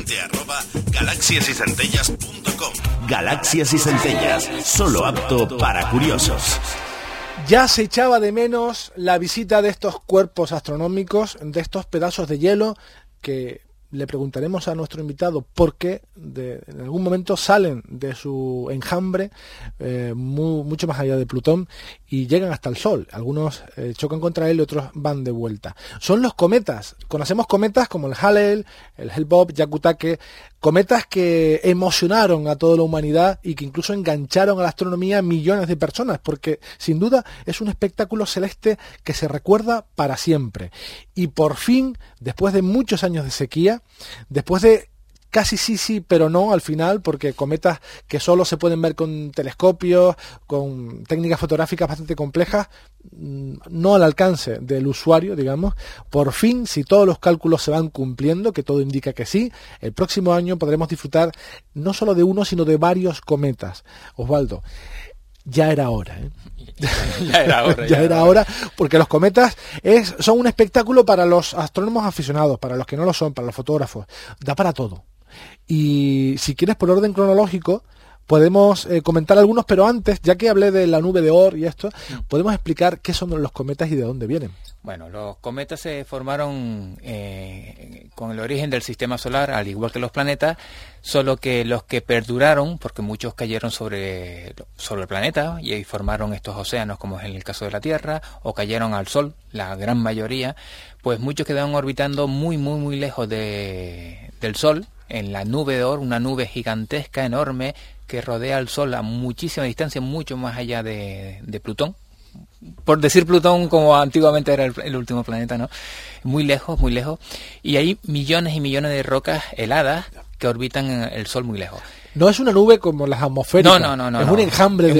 oyente@galaxiasyscentellas.com. Galaxias y Centellas, solo apto para curiosos. Ya se echaba de menos la visita de estos cuerpos astronómicos, de estos pedazos de hielo que le preguntaremos a nuestro invitado por qué en algún momento salen de su enjambre mucho más allá de Plutón y llegan hasta el Sol. Algunos chocan contra él y otros van de vuelta. Son los cometas. Conocemos cometas como el Halley, el Hale-Bopp, Hyakutake, cometas que emocionaron a toda la humanidad y que incluso engancharon a la astronomía a millones de personas, porque sin duda es un espectáculo celeste que se recuerda para siempre. Y por fin, después de muchos años de sequía, después de casi sí, pero no al final, porque cometas que solo se pueden ver con telescopios, con técnicas fotográficas bastante complejas, no al alcance del usuario, digamos. Por fin, si todos los cálculos se van cumpliendo, que todo indica que sí, el próximo año podremos disfrutar no solo de uno, sino de varios cometas. Osvaldo, ya era hora, ¿eh? Ya era hora, porque los cometas son un espectáculo para los astrónomos aficionados, para los que no lo son, para los fotógrafos. Da para todo. Y si quieres, por orden cronológico, podemos comentar algunos, pero antes, ya que hablé de la nube de Oort y esto, podemos explicar qué son los cometas y de dónde vienen. Bueno, los cometas se formaron con el origen del sistema solar, al igual que los planetas, solo que los que perduraron, porque muchos cayeron sobre el planeta y ahí formaron estos océanos, como es en el caso de la Tierra, o cayeron al Sol, la gran mayoría, pues muchos quedaron orbitando muy lejos del Sol, en la nube de Oort, una nube gigantesca, enorme, que rodea al Sol a muchísima distancia, mucho más allá de Plutón. Por decir Plutón como antiguamente era el último planeta, ¿no? Muy lejos, y hay millones y millones de rocas heladas que orbitan el Sol muy lejos. No es una nube como las atmosféricas. No. Es un enjambre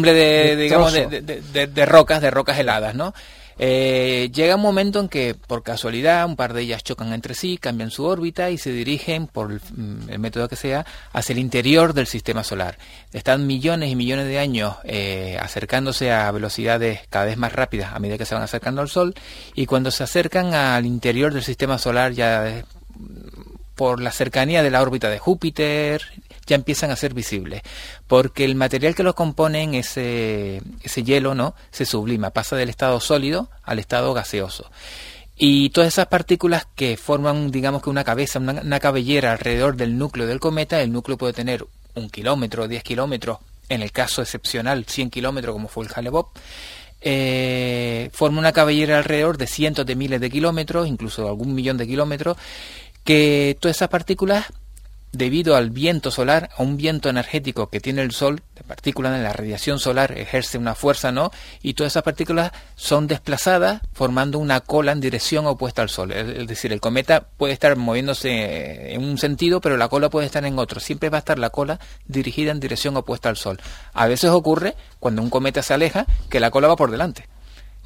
de rocas heladas, ¿no? Llega un momento en que, por casualidad, un par de ellas chocan entre sí, cambian su órbita y se dirigen, por el método que sea, hacia el interior del sistema solar. Están millones y millones de años acercándose a velocidades cada vez más rápidas a medida que se van acercando al Sol, y cuando se acercan al interior del sistema solar, ya por la cercanía de la órbita de Júpiter, ya empiezan a ser visibles, porque el material que los componen, ese hielo, ¿no?, se sublima, pasa del estado sólido al estado gaseoso. Y todas esas partículas que forman, digamos que una cabeza, una cabellera alrededor del núcleo del cometa, el núcleo puede tener 1 kilómetro, 10 kilómetros, en el caso excepcional 100 kilómetros como fue el Hale-Bopp, forma una cabellera alrededor de cientos de miles de kilómetros, incluso algún millón de kilómetros, que todas esas partículas, debido al viento solar, a un viento energético que tiene el Sol, de partículas en la radiación solar ejerce una fuerza, ¿no? Y todas esas partículas son desplazadas formando una cola en dirección opuesta al Sol. Es decir, el cometa puede estar moviéndose en un sentido, pero la cola puede estar en otro. Siempre va a estar la cola dirigida en dirección opuesta al Sol. A veces ocurre, cuando un cometa se aleja, que la cola va por delante.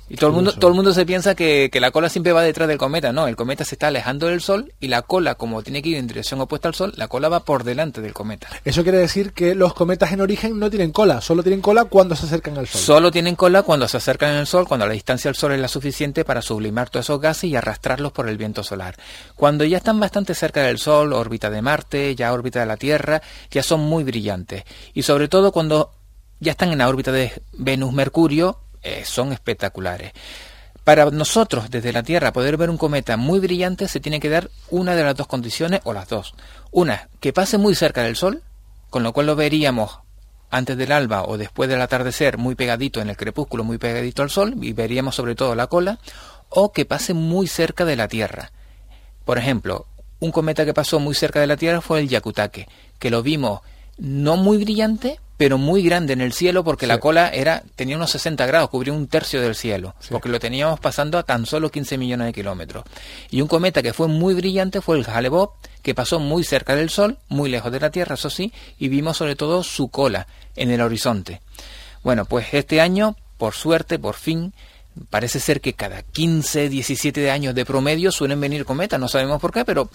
Y todo el mundo se piensa que la cola siempre va detrás del cometa. No, el cometa se está alejando del Sol y la cola, como tiene que ir en dirección opuesta al Sol, la cola va por delante del cometa. Eso quiere decir que los cometas en origen no tienen cola, solo tienen cola cuando se acercan al Sol. Solo tienen cola cuando se acercan al Sol, cuando la distancia al Sol es la suficiente para sublimar todos esos gases y arrastrarlos por el viento solar. Cuando ya están bastante cerca del Sol, órbita de Marte, ya órbita de la Tierra, ya son muy brillantes. Y sobre todo cuando ya están en la órbita de Venus, Mercurio, son espectaculares. Para nosotros, desde la Tierra, poder ver un cometa muy brillante, se tiene que dar una de las dos condiciones, o las dos. Una, que pase muy cerca del Sol, con lo cual lo veríamos antes del alba o después del atardecer, muy pegadito en el crepúsculo, muy pegadito al Sol, y veríamos sobre todo la cola, o que pase muy cerca de la Tierra. Por ejemplo, un cometa que pasó muy cerca de la Tierra fue el Hyakutake, que lo vimos no muy brillante, pero muy grande en el cielo, porque la cola tenía unos 60 grados, cubría un tercio del cielo, porque lo teníamos pasando a tan solo 15 millones de kilómetros. Y un cometa que fue muy brillante fue el Hale-Bopp, que pasó muy cerca del Sol, muy lejos de la Tierra, eso sí, y vimos sobre todo su cola en el horizonte. Bueno, pues este año, por suerte, por fin, parece ser que cada 15, 17 años de promedio suelen venir cometas, no sabemos por qué, pero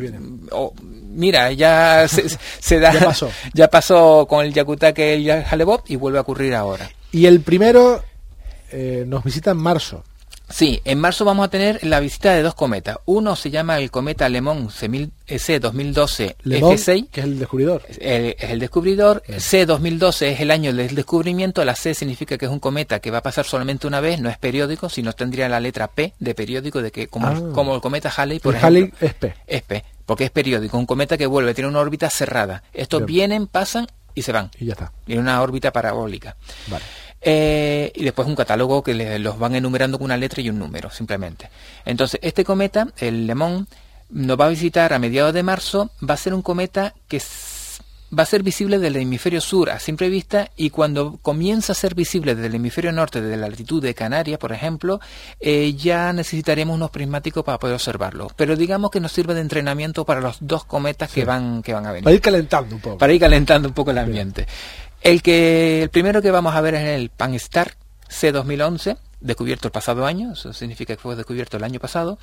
mira, ya se da, ya pasó con el Hyakutake y el Hale-Bopp y vuelve a ocurrir ahora. Y el primero nos visita en marzo. Sí, en marzo vamos a tener la visita de dos cometas. Uno se llama el cometa Le Monde C2012 F6, que es el descubridor. Es el descubridor. C2012 es el año del descubrimiento. La C significa que es un cometa que va a pasar solamente una vez, no es periódico, sino tendría la letra P de periódico, de que como el cometa Halley, por ejemplo. Halley es P. Es P, porque es periódico, un cometa que vuelve, tiene una órbita cerrada. Estos vienen, pasan y se van. Y ya está. En una órbita parabólica. Vale. Y después un catálogo que los van enumerando con una letra y un número, simplemente. Entonces, este cometa, el Le Monde, nos va a visitar a mediados de marzo. Va a ser un cometa que va a ser visible del hemisferio sur a simple vista, y cuando comienza a ser visible desde el hemisferio norte, desde la latitud de Canarias, por ejemplo, ya necesitaremos unos prismáticos para poder observarlo. Pero digamos que nos sirve de entrenamiento para los dos cometas que van a venir. Para ir calentando un poco. Para ir calentando un poco el ambiente. El primero que vamos a ver es el Pan-STARRS C2011, descubierto el pasado año, eso significa que fue descubierto el año pasado,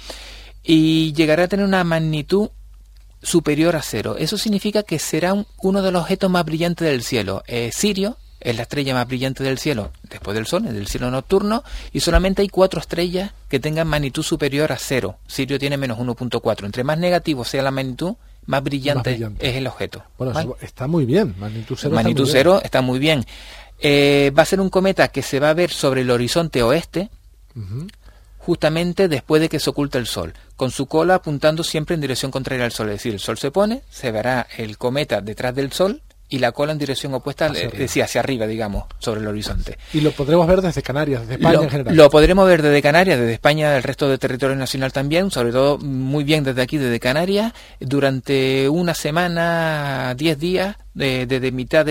y llegará a tener una magnitud superior a 0. Eso significa que será uno de los objetos más brillantes del cielo. Sirio es la estrella más brillante del cielo, después del Sol, del cielo nocturno, y solamente hay 4 estrellas que tengan magnitud superior a 0. Sirio tiene menos 1.4. Entre más negativo sea la magnitud, más brillante es el objeto. Bueno, ¿vale? Eso está muy bien. Magnitud 0 magnitud 0 está muy bien. Va a ser un cometa que se va a ver sobre el horizonte oeste, justamente después de que se oculte el Sol, con su cola apuntando siempre en dirección contraria al Sol. Es decir, el Sol se pone, se verá el cometa detrás del Sol y la cola en dirección opuesta, hacia arriba, digamos, sobre el horizonte. Y lo podremos ver desde Canarias, desde España en general. Lo podremos ver desde Canarias, desde España, del resto del territorio nacional también, sobre todo muy bien desde aquí, desde Canarias, durante una semana, 10 días, desde mitad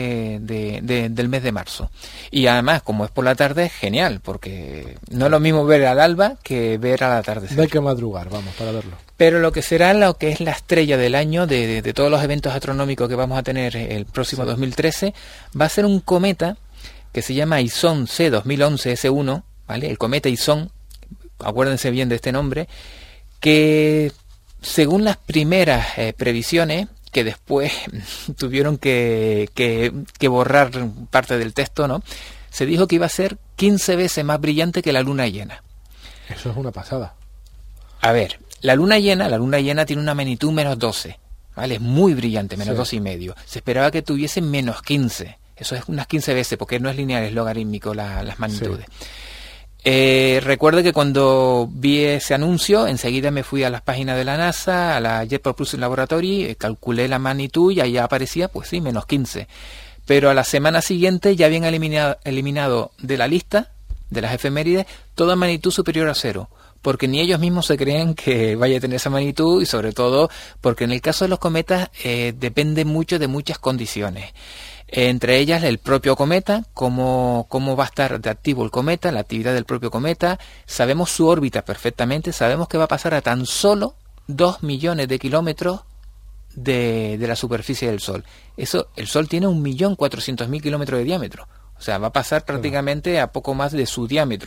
del mes de marzo. Y además, como es por la tarde, es genial, porque no es lo mismo ver al alba que ver al atardecer. No hay que madrugar, vamos, para verlo. Pero lo que será lo que es la estrella del año de todos los eventos astronómicos que vamos a tener el próximo 2013, va a ser un cometa que se llama ISON C2011 S1, ¿vale? El cometa ISON, acuérdense bien de este nombre, que según las primeras previsiones, que después tuvieron que borrar parte del texto, ¿no? Se dijo que iba a ser 15 veces más brillante que la luna llena. Eso es una pasada. A ver, la luna llena tiene una magnitud menos 12, ¿vale? Es muy brillante, menos 12,5. Se esperaba que tuviese menos 15. Eso es unas 15 veces, porque no es lineal, es logarítmico las magnitudes. Sí. Recuerdo que cuando vi ese anuncio, enseguida me fui a las páginas de la NASA, a la Jet Propulsion Laboratory, calculé la magnitud y ahí aparecía, pues sí, menos 15. Pero a la semana siguiente ya habían eliminado de la lista, de las efemérides, toda magnitud superior a 0. Porque ni ellos mismos se creen que vaya a tener esa magnitud, y sobre todo porque en el caso de los cometas depende mucho de muchas condiciones. Entre ellas el propio cometa, cómo va a estar de activo el cometa, la actividad del propio cometa. Sabemos su órbita perfectamente, sabemos que va a pasar a tan solo 2 millones de kilómetros de la superficie del Sol. El Sol tiene 1.400.000 kilómetros de diámetro. O sea, va a pasar prácticamente a poco más de su diámetro.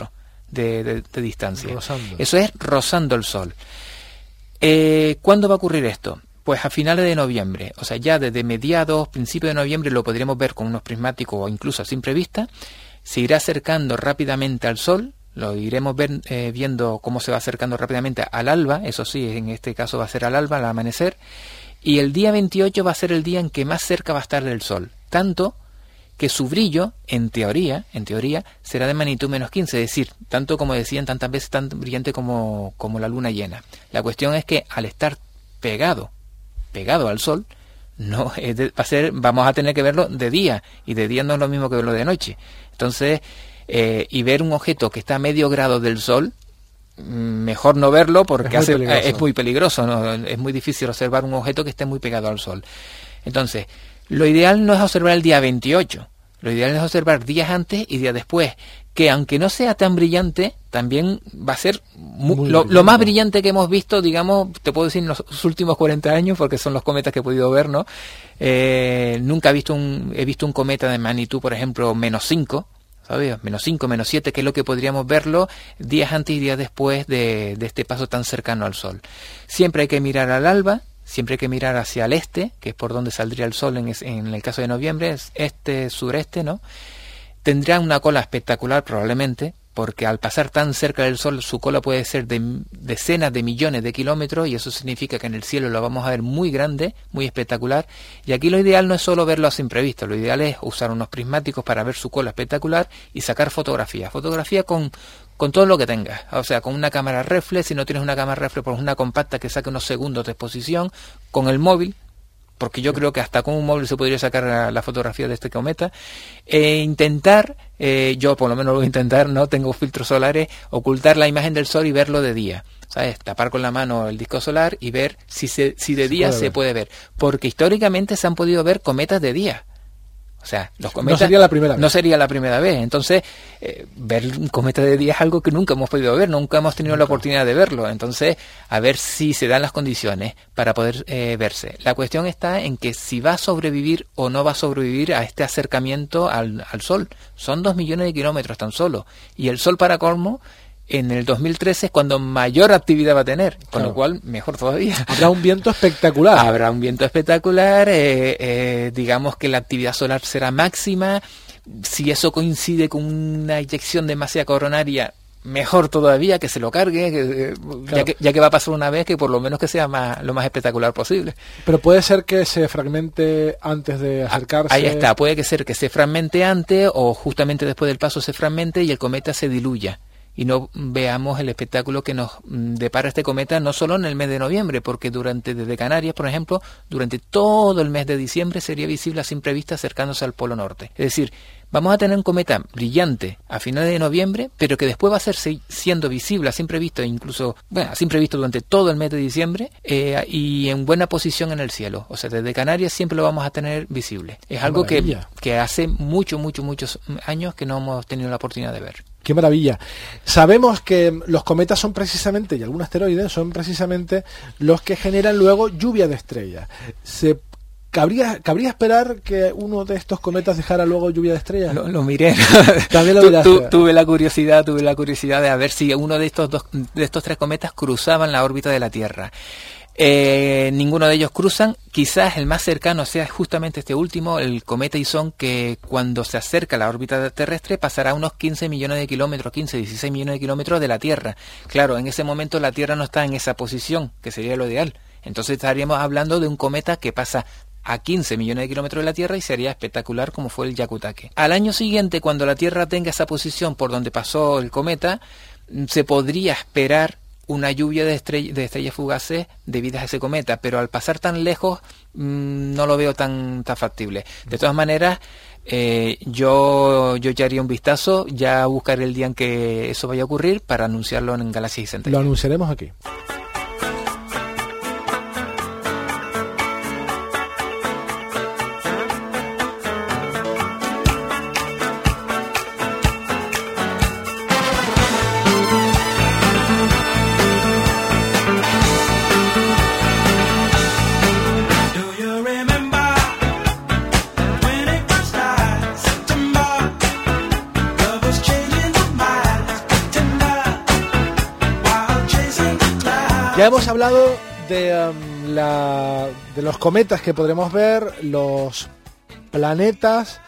de distancia. Rozando. Eso es rozando el Sol. ¿Cuándo va a ocurrir esto? Pues a finales de noviembre, o sea, ya desde mediados, principios de noviembre lo podríamos ver con unos prismáticos o incluso a simple vista. Se irá acercando rápidamente al Sol, lo iremos viendo cómo se va acercando rápidamente al alba, eso sí, en este caso va a ser al alba, al amanecer, y el día 28 va a ser el día en que más cerca va a estar del Sol, tanto que su brillo, en teoría, será de magnitud menos 15, es decir, tanto como decían tantas veces, tan brillante como la luna llena. La cuestión es que al estar pegado al Sol, no vamos a tener que verlo de día, y de día no es lo mismo que verlo de noche. Entonces, y ver un objeto que está a medio grado del Sol, mejor no verlo porque es muy peligroso, ¿no? Es muy difícil observar un objeto que esté muy pegado al Sol. Entonces, lo ideal no es observar el día 28, lo ideal es observar días antes y días después, que aunque no sea tan brillante, también va a ser lo más brillante que hemos visto, digamos, te puedo decir en los últimos 40 años, porque son los cometas que he podido ver, ¿no? Nunca he visto un cometa de magnitud, por ejemplo, menos 5, ¿sabes? Menos 5, menos 7, que es lo que podríamos verlo días antes y días después de este paso tan cercano al Sol. Siempre hay que mirar al alba, siempre hay que mirar hacia el este, que es por donde saldría el Sol en el caso de noviembre, es sureste, ¿no? Tendrá una cola espectacular probablemente, porque al pasar tan cerca del Sol su cola puede ser de decenas de millones de kilómetros, y eso significa que en el cielo lo vamos a ver muy grande, muy espectacular. Y aquí lo ideal no es solo verlo a simple vista, lo ideal es usar unos prismáticos para ver su cola espectacular y sacar fotografía con todo lo que tengas, o sea, con una cámara reflex. Si no tienes una cámara reflex, pues una compacta que saque unos segundos de exposición, con el móvil, porque yo creo que hasta con un móvil se podría sacar la fotografía de este cometa, intentar, yo por lo menos lo voy a intentar, no tengo filtros solares, ocultar la imagen del Sol y verlo de día, ¿sabes? Tapar con la mano el disco solar y ver si de día se puede ver, porque históricamente se han podido ver cometas de día. O sea, los cometas no sería la primera vez. Entonces, ver un cometa de día es algo que nunca hemos podido ver, nunca hemos tenido la oportunidad de verlo. Entonces, a ver si se dan las condiciones para poder verse. La cuestión está en que si va a sobrevivir o no va a sobrevivir a este acercamiento al Sol. Son 2 millones de kilómetros tan solo. Y el Sol, para colmo, en el 2013 es cuando mayor actividad va a tener, con lo cual mejor todavía. Habrá un viento espectacular. Digamos que la actividad solar será máxima. Si eso coincide con una eyección de masa coronaria, mejor todavía, que se lo cargue, ya que va a pasar una vez, que por lo menos que sea lo más espectacular posible. Pero puede ser que se fragmente antes de acercarse. Ahí está, puede ser que se fragmente antes o justamente después del paso se fragmente y el cometa se diluya. Y no veamos el espectáculo que nos depara este cometa, no solo en el mes de noviembre, porque desde Canarias, por ejemplo, durante todo el mes de diciembre sería visible a simple vista acercándose al Polo Norte. Es decir, vamos a tener un cometa brillante a finales de noviembre, pero que después va a ser siendo visible a simple vista, incluso, a simple vista durante todo el mes de diciembre, y en buena posición en el cielo. O sea, desde Canarias siempre lo vamos a tener visible. Es algo que hace muchos años que no hemos tenido la oportunidad de ver. ¡Qué maravilla! Sabemos que los cometas son precisamente, y algunos asteroides son precisamente los que generan luego lluvia de estrellas. ¿Cabría esperar que uno de estos cometas dejara luego lluvia de estrellas? Lo miré. También lo tuve la curiosidad de a ver si uno de estos 3 cometas cruzaban la órbita de la Tierra. Ninguno de ellos cruzan. Quizás el más cercano sea justamente este último, el cometa Ison, que cuando se acerca a la órbita terrestre pasará unos 15 millones de kilómetros, 16 millones de kilómetros de la Tierra. Claro, en ese momento la Tierra no está en esa posición, que sería lo ideal. Entonces estaríamos hablando de un cometa que pasa a 15 millones de kilómetros de la Tierra y sería espectacular como fue el Hyakutake. Al año siguiente, cuando la Tierra tenga esa posición por donde pasó el cometa, se podría esperar una lluvia de estrellas fugaces debidas a ese cometa, pero al pasar tan lejos no lo veo tan factible. De todas maneras, yo ya haría un vistazo, ya buscaré el día en que eso vaya a ocurrir para anunciarlo en Galaxias y Centellas. Lo anunciaremos aquí. Tonight Ya hemos hablado de los cometas que podremos ver, los planetas,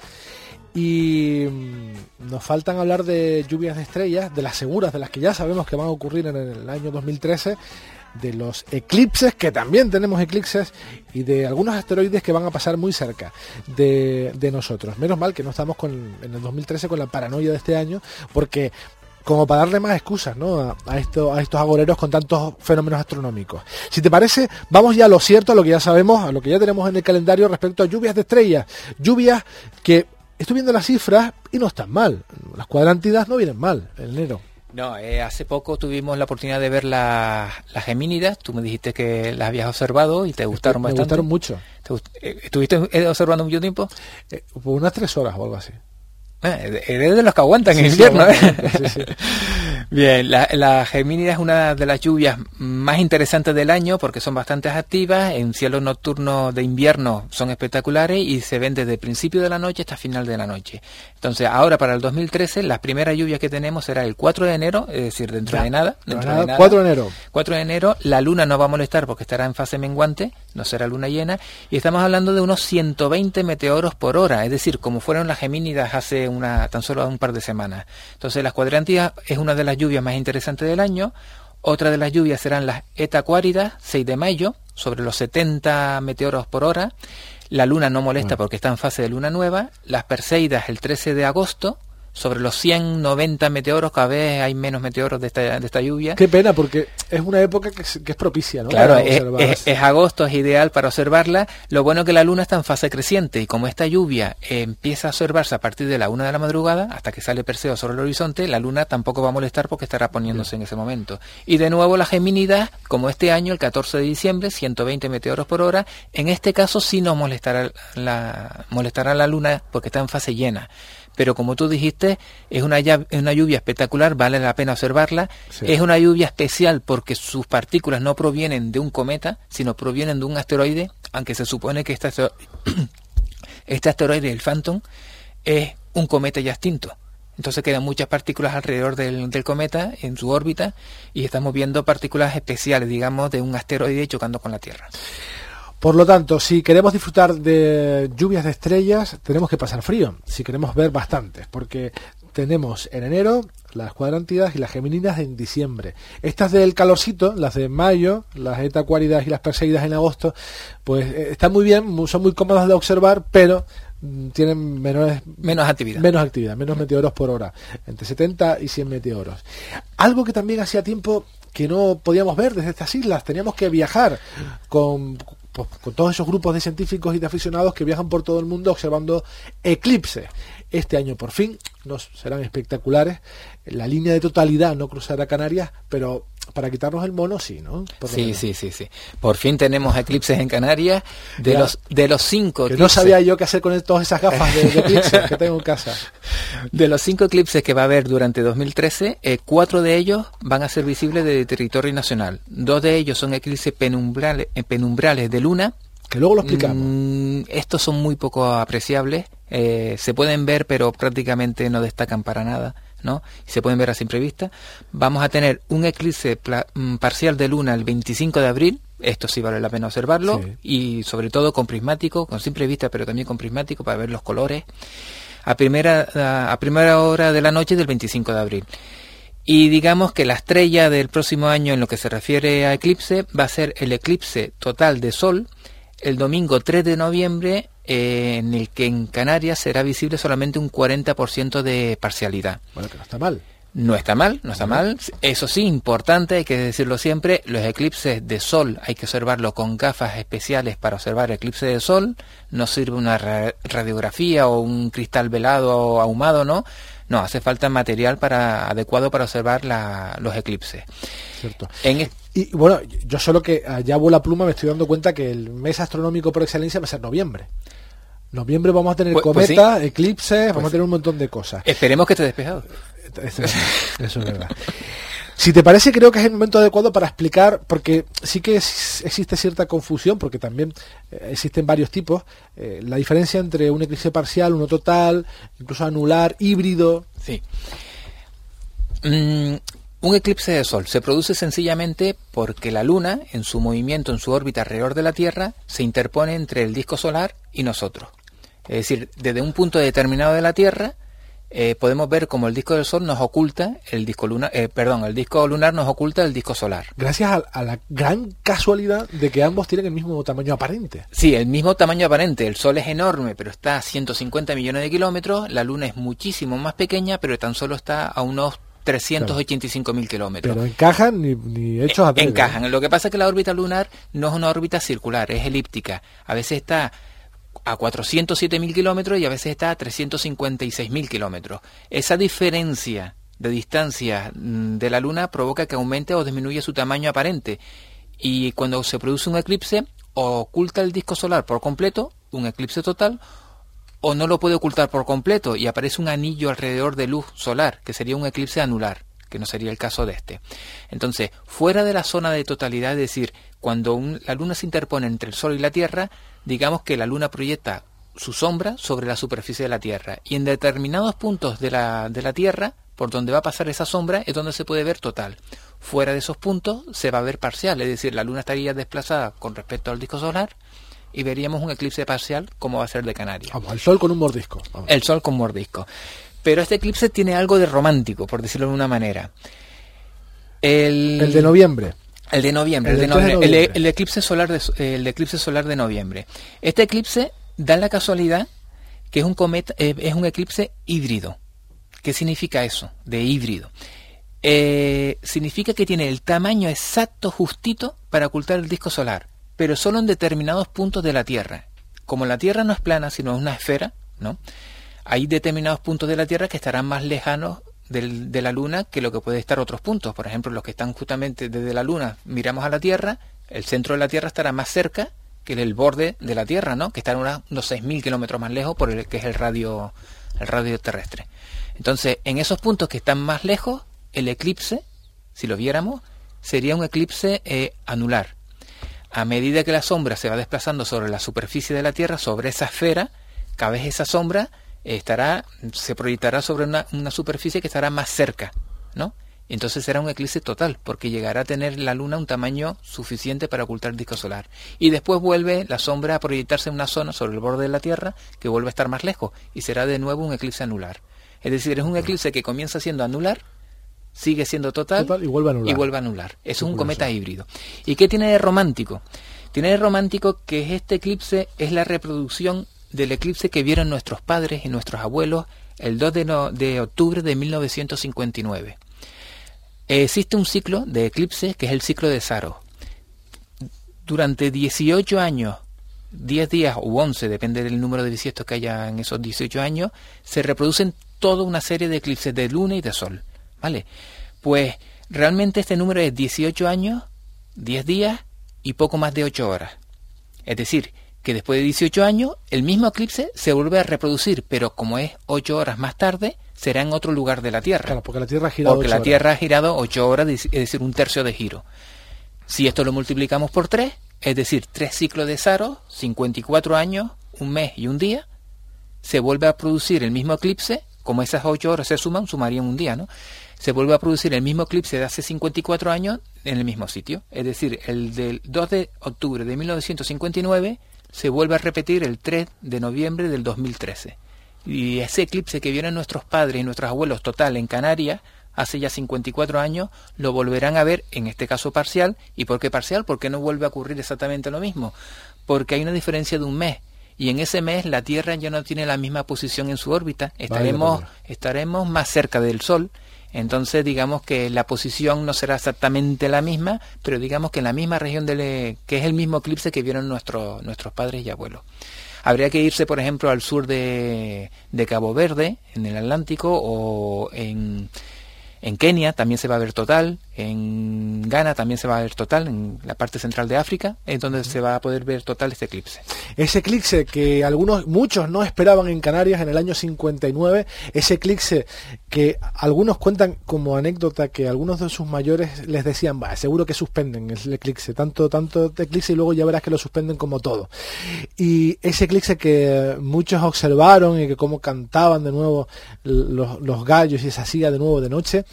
y nos faltan hablar de lluvias de estrellas, de las seguras, de las que ya sabemos que van a ocurrir en el año 2013, de los eclipses, que también tenemos eclipses, y de algunos asteroides que van a pasar muy cerca de nosotros. Menos mal que no estamos en el 2013 con la paranoia de este año, porque como para darle más excusas, ¿no?, a estos agoreros con tantos fenómenos astronómicos. Si te parece, vamos ya a lo cierto, a lo que ya sabemos, a lo que ya tenemos en el calendario respecto a lluvias de estrellas. Lluvias que estoy viendo las cifras y no están mal. Las cuadrántidas no vienen mal en enero. No, hace poco tuvimos la oportunidad de ver las Gemínidas. Tú me dijiste que las habías observado y te gustaron bastante. Me gustaron mucho. ¿Estuviste observando mucho tiempo? Unas 3 horas o algo así. Eres de los que aguantan en invierno, sí. Bien, la Gemínida es una de las lluvias más interesantes del año porque son bastante activas. En cielo nocturno de invierno son espectaculares y se ven desde el principio de la noche hasta final de la noche. Entonces, ahora para el 2013, las primeras lluvias que tenemos será el 4 de enero, es decir, dentro de nada. 4 de enero. 4 de enero, la luna no va a molestar porque estará en fase menguante, no será luna llena, y estamos hablando de unos 120 meteoros por hora, es decir, como fueron las Gemínidas hace tan solo un par de semanas. Entonces, las cuadrántidas es una de las lluvias más interesantes del año. Otra de las lluvias serán las Eta Aquáridas, 6 de mayo, sobre los 70 meteoros por hora. La luna no molesta porque está en fase de luna nueva. Las Perseidas el 13 de agosto, sobre los 190 meteoros, cada vez hay menos meteoros de esta lluvia. Qué pena, porque es una época que es propicia, ¿no? Claro, es agosto, es ideal para observarla. Lo bueno es que la luna está en fase creciente y como esta lluvia empieza a observarse a partir de la 1 de la madrugada, hasta que sale Perseo sobre el horizonte, la luna tampoco va a molestar porque estará poniéndose en ese momento. Y de nuevo la Gemínidas, como este año, el 14 de diciembre, 120 meteoros por hora. En este caso sí nos molestará la luna porque está en fase llena. Pero como tú dijiste, es una lluvia espectacular, vale la pena observarla. Sí. Es una lluvia especial porque sus partículas no provienen de un cometa, sino provienen de un asteroide, aunque se supone que este asteroide, el Phantom, es un cometa ya extinto. Entonces quedan muchas partículas alrededor del cometa, en su órbita, y estamos viendo partículas especiales, digamos, de un asteroide chocando con la Tierra. Por lo tanto, si queremos disfrutar de lluvias de estrellas, tenemos que pasar frío, si queremos ver bastantes, porque tenemos en enero las cuadrántidas y las geminidas en diciembre. Estas del calorcito, las de mayo, las Eta Aquáridas y las Perseidas en agosto, pues están muy bien, son muy cómodas de observar, pero tienen menos actividad, menos meteoros por hora, entre 70 y 100 meteoros. Algo que también hacía tiempo que no podíamos ver desde estas islas, teníamos que viajar con todos esos grupos de científicos y de aficionados que viajan por todo el mundo observando eclipses. Este año por fin nos serán espectaculares. La línea de totalidad no cruzará Canarias, pero para quitarnos el mono sí, ¿no? Sí. Por fin tenemos eclipses en Canarias. De los 5 eclipses, no sabía yo qué hacer con todas esas gafas de eclipses que tengo en casa. De los 5 eclipses que va a haber durante 2013, 4 de ellos van a ser visibles de territorio nacional. 2 de ellos son eclipses penumbrales de luna. Que luego lo explicamos. Estos son muy poco apreciables. Se pueden ver, pero prácticamente no destacan para nada, ¿no? Se pueden ver a simple vista. Vamos a tener un eclipse parcial de luna el 25 de abril. Esto sí vale la pena observarlo. Sí. Y sobre todo con prismático, con simple vista, pero también con prismático para ver los colores. A primera hora de la noche del 25 de abril. Y digamos que la estrella del próximo año en lo que se refiere a eclipse va a ser el eclipse total de Sol el domingo 3 de noviembre, en el que en Canarias será visible solamente un 40% de parcialidad. Bueno, que no está mal. No está mal. Eso sí, importante, hay que decirlo siempre, los eclipses de Sol hay que observarlo con gafas especiales para observar eclipse de Sol. No sirve una radiografía o un cristal velado o ahumado, ¿no? No, hace falta material adecuado para observar los eclipses. Cierto. Y bueno, yo solo que allá vuela pluma me estoy dando cuenta que el mes astronómico por excelencia va a ser noviembre. Noviembre vamos a tener cometas, eclipses, vamos a tener un montón de cosas. Esperemos que esté despejado. Eso es verdad. Si te parece, creo que es el momento adecuado para explicar, porque sí que existe cierta confusión, porque también existen varios tipos, la diferencia entre un eclipse parcial, uno total, incluso anular, híbrido. Sí. Un eclipse de sol se produce sencillamente porque la Luna, en su movimiento, en su órbita alrededor de la Tierra, se interpone entre el disco solar y nosotros. Es decir, desde un punto determinado de la Tierra, podemos ver como el disco del Sol nos oculta el disco lunar, el disco lunar nos oculta el disco solar. Gracias a la gran casualidad de que ambos tienen el mismo tamaño aparente. Sí, el mismo tamaño aparente. El Sol es enorme, pero está a 150 millones de kilómetros. La Luna es muchísimo más pequeña, pero tan solo está a unos 385.000 kilómetros. Pero encajan ni hechos a tres. Encajan. Lo que pasa es que la órbita lunar no es una órbita circular, es elíptica. A veces está a 407.000 kilómetros y a veces está a 356.000 kilómetros. Esa diferencia de distancia de la Luna provoca que aumente o disminuya su tamaño aparente. Y cuando se produce un eclipse, o oculta el disco solar por completo, un eclipse total, o no lo puede ocultar por completo y aparece un anillo alrededor de luz solar, que sería un eclipse anular, que no sería el caso de este. Entonces, fuera de la zona de totalidad, es decir, cuando la Luna se interpone entre el Sol y la Tierra, digamos que la Luna proyecta su sombra sobre la superficie de la Tierra, y en determinados puntos de la Tierra, por donde va a pasar esa sombra, es donde se puede ver total. Fuera de esos puntos se va a ver parcial, es decir, la Luna estaría desplazada con respecto al disco solar, y veríamos un eclipse parcial como va a ser de Canarias. Vamos, el Sol con un mordisco. Vamos. El Sol con mordisco. Pero este eclipse tiene algo de romántico, por decirlo de una manera. El de noviembre. El eclipse solar de noviembre. Este eclipse da la casualidad que es un eclipse híbrido. ¿Qué significa eso de híbrido? Significa que tiene el tamaño exacto, justito, para ocultar el disco solar, pero solo en determinados puntos de la Tierra. Como la Tierra no es plana, sino es una esfera, ¿no? Hay determinados puntos de la Tierra que estarán más lejanos de la Luna que lo que puede estar otros puntos. Por ejemplo, los que están justamente desde la Luna, miramos a la Tierra, el centro de la Tierra estará más cerca que el borde de la Tierra, ¿no? Que estará unos 6.000 kilómetros más lejos, por el que es el radio terrestre. Entonces, en esos puntos que están más lejos, el eclipse, si lo viéramos, sería un eclipse anular. A medida que la sombra se va desplazando sobre la superficie de la Tierra, sobre esa esfera, cada vez esa sombra se proyectará sobre una superficie que estará más cerca, ¿no? Y entonces será un eclipse total, porque llegará a tener la Luna un tamaño suficiente para ocultar el disco solar. Y después vuelve la sombra a proyectarse en una zona sobre el borde de la Tierra que vuelve a estar más lejos, y será de nuevo un eclipse anular. Es decir, es un eclipse que comienza siendo anular, sigue siendo total y vuelve a anular. Eso es un cometa híbrido. ¿Y qué tiene de romántico? Tiene de romántico que este eclipse es la reproducción del eclipse que vieron nuestros padres y nuestros abuelos el 2 de octubre de 1959. Existe un ciclo de eclipses que es el ciclo de Saros. Durante 18 años, 10 días u 11, depende del número de bisiestos que haya en esos 18 años, se reproducen toda una serie de eclipses de Luna y de Sol, ¿vale? Pues realmente este número es 18 años, 10 días y poco más de 8 horas. Es decir, que después de 18 años, el mismo eclipse se vuelve a reproducir, pero como es 8 horas más tarde, será en otro lugar de la Tierra. Claro, porque la Tierra ha girado 8 horas. Porque la Tierra ha girado 8 horas, es decir, un tercio de giro. Si esto lo multiplicamos por 3, es decir, 3 ciclos de Saros, 54 años, un mes y un día, se vuelve a producir el mismo eclipse, como esas 8 horas se sumarían un día, ¿no? Se vuelve a producir el mismo eclipse de hace 54 años en el mismo sitio. Es decir, el del 2 de octubre de 1959 se vuelve a repetir el 3 de noviembre del 2013. Y ese eclipse que vieron nuestros padres y nuestros abuelos total en Canarias hace ya 54 años, lo volverán a ver, en este caso parcial. ¿Y por qué parcial? Porque no vuelve a ocurrir exactamente lo mismo. Porque hay una diferencia de un mes. Y en ese mes la Tierra ya no tiene la misma posición en su órbita. Estaremos más cerca del Sol. Entonces digamos que la posición no será exactamente la misma, pero digamos que en la misma región que es el mismo eclipse que vieron nuestros padres y abuelos. Habría que irse, por ejemplo, al sur de Cabo Verde, en el Atlántico, o en Kenia también se va a ver total, en Ghana también se va a ver total, en la parte central de África, es donde se va a poder ver total este eclipse. Ese eclipse que muchos no esperaban en Canarias en el año 59, ese eclipse que algunos cuentan como anécdota que algunos de sus mayores les decían, seguro que suspenden el eclipse, tanto eclipse y luego ya verás que lo suspenden como todo. Y ese eclipse que muchos observaron y que como cantaban de nuevo los gallos y se hacía de nuevo de noche,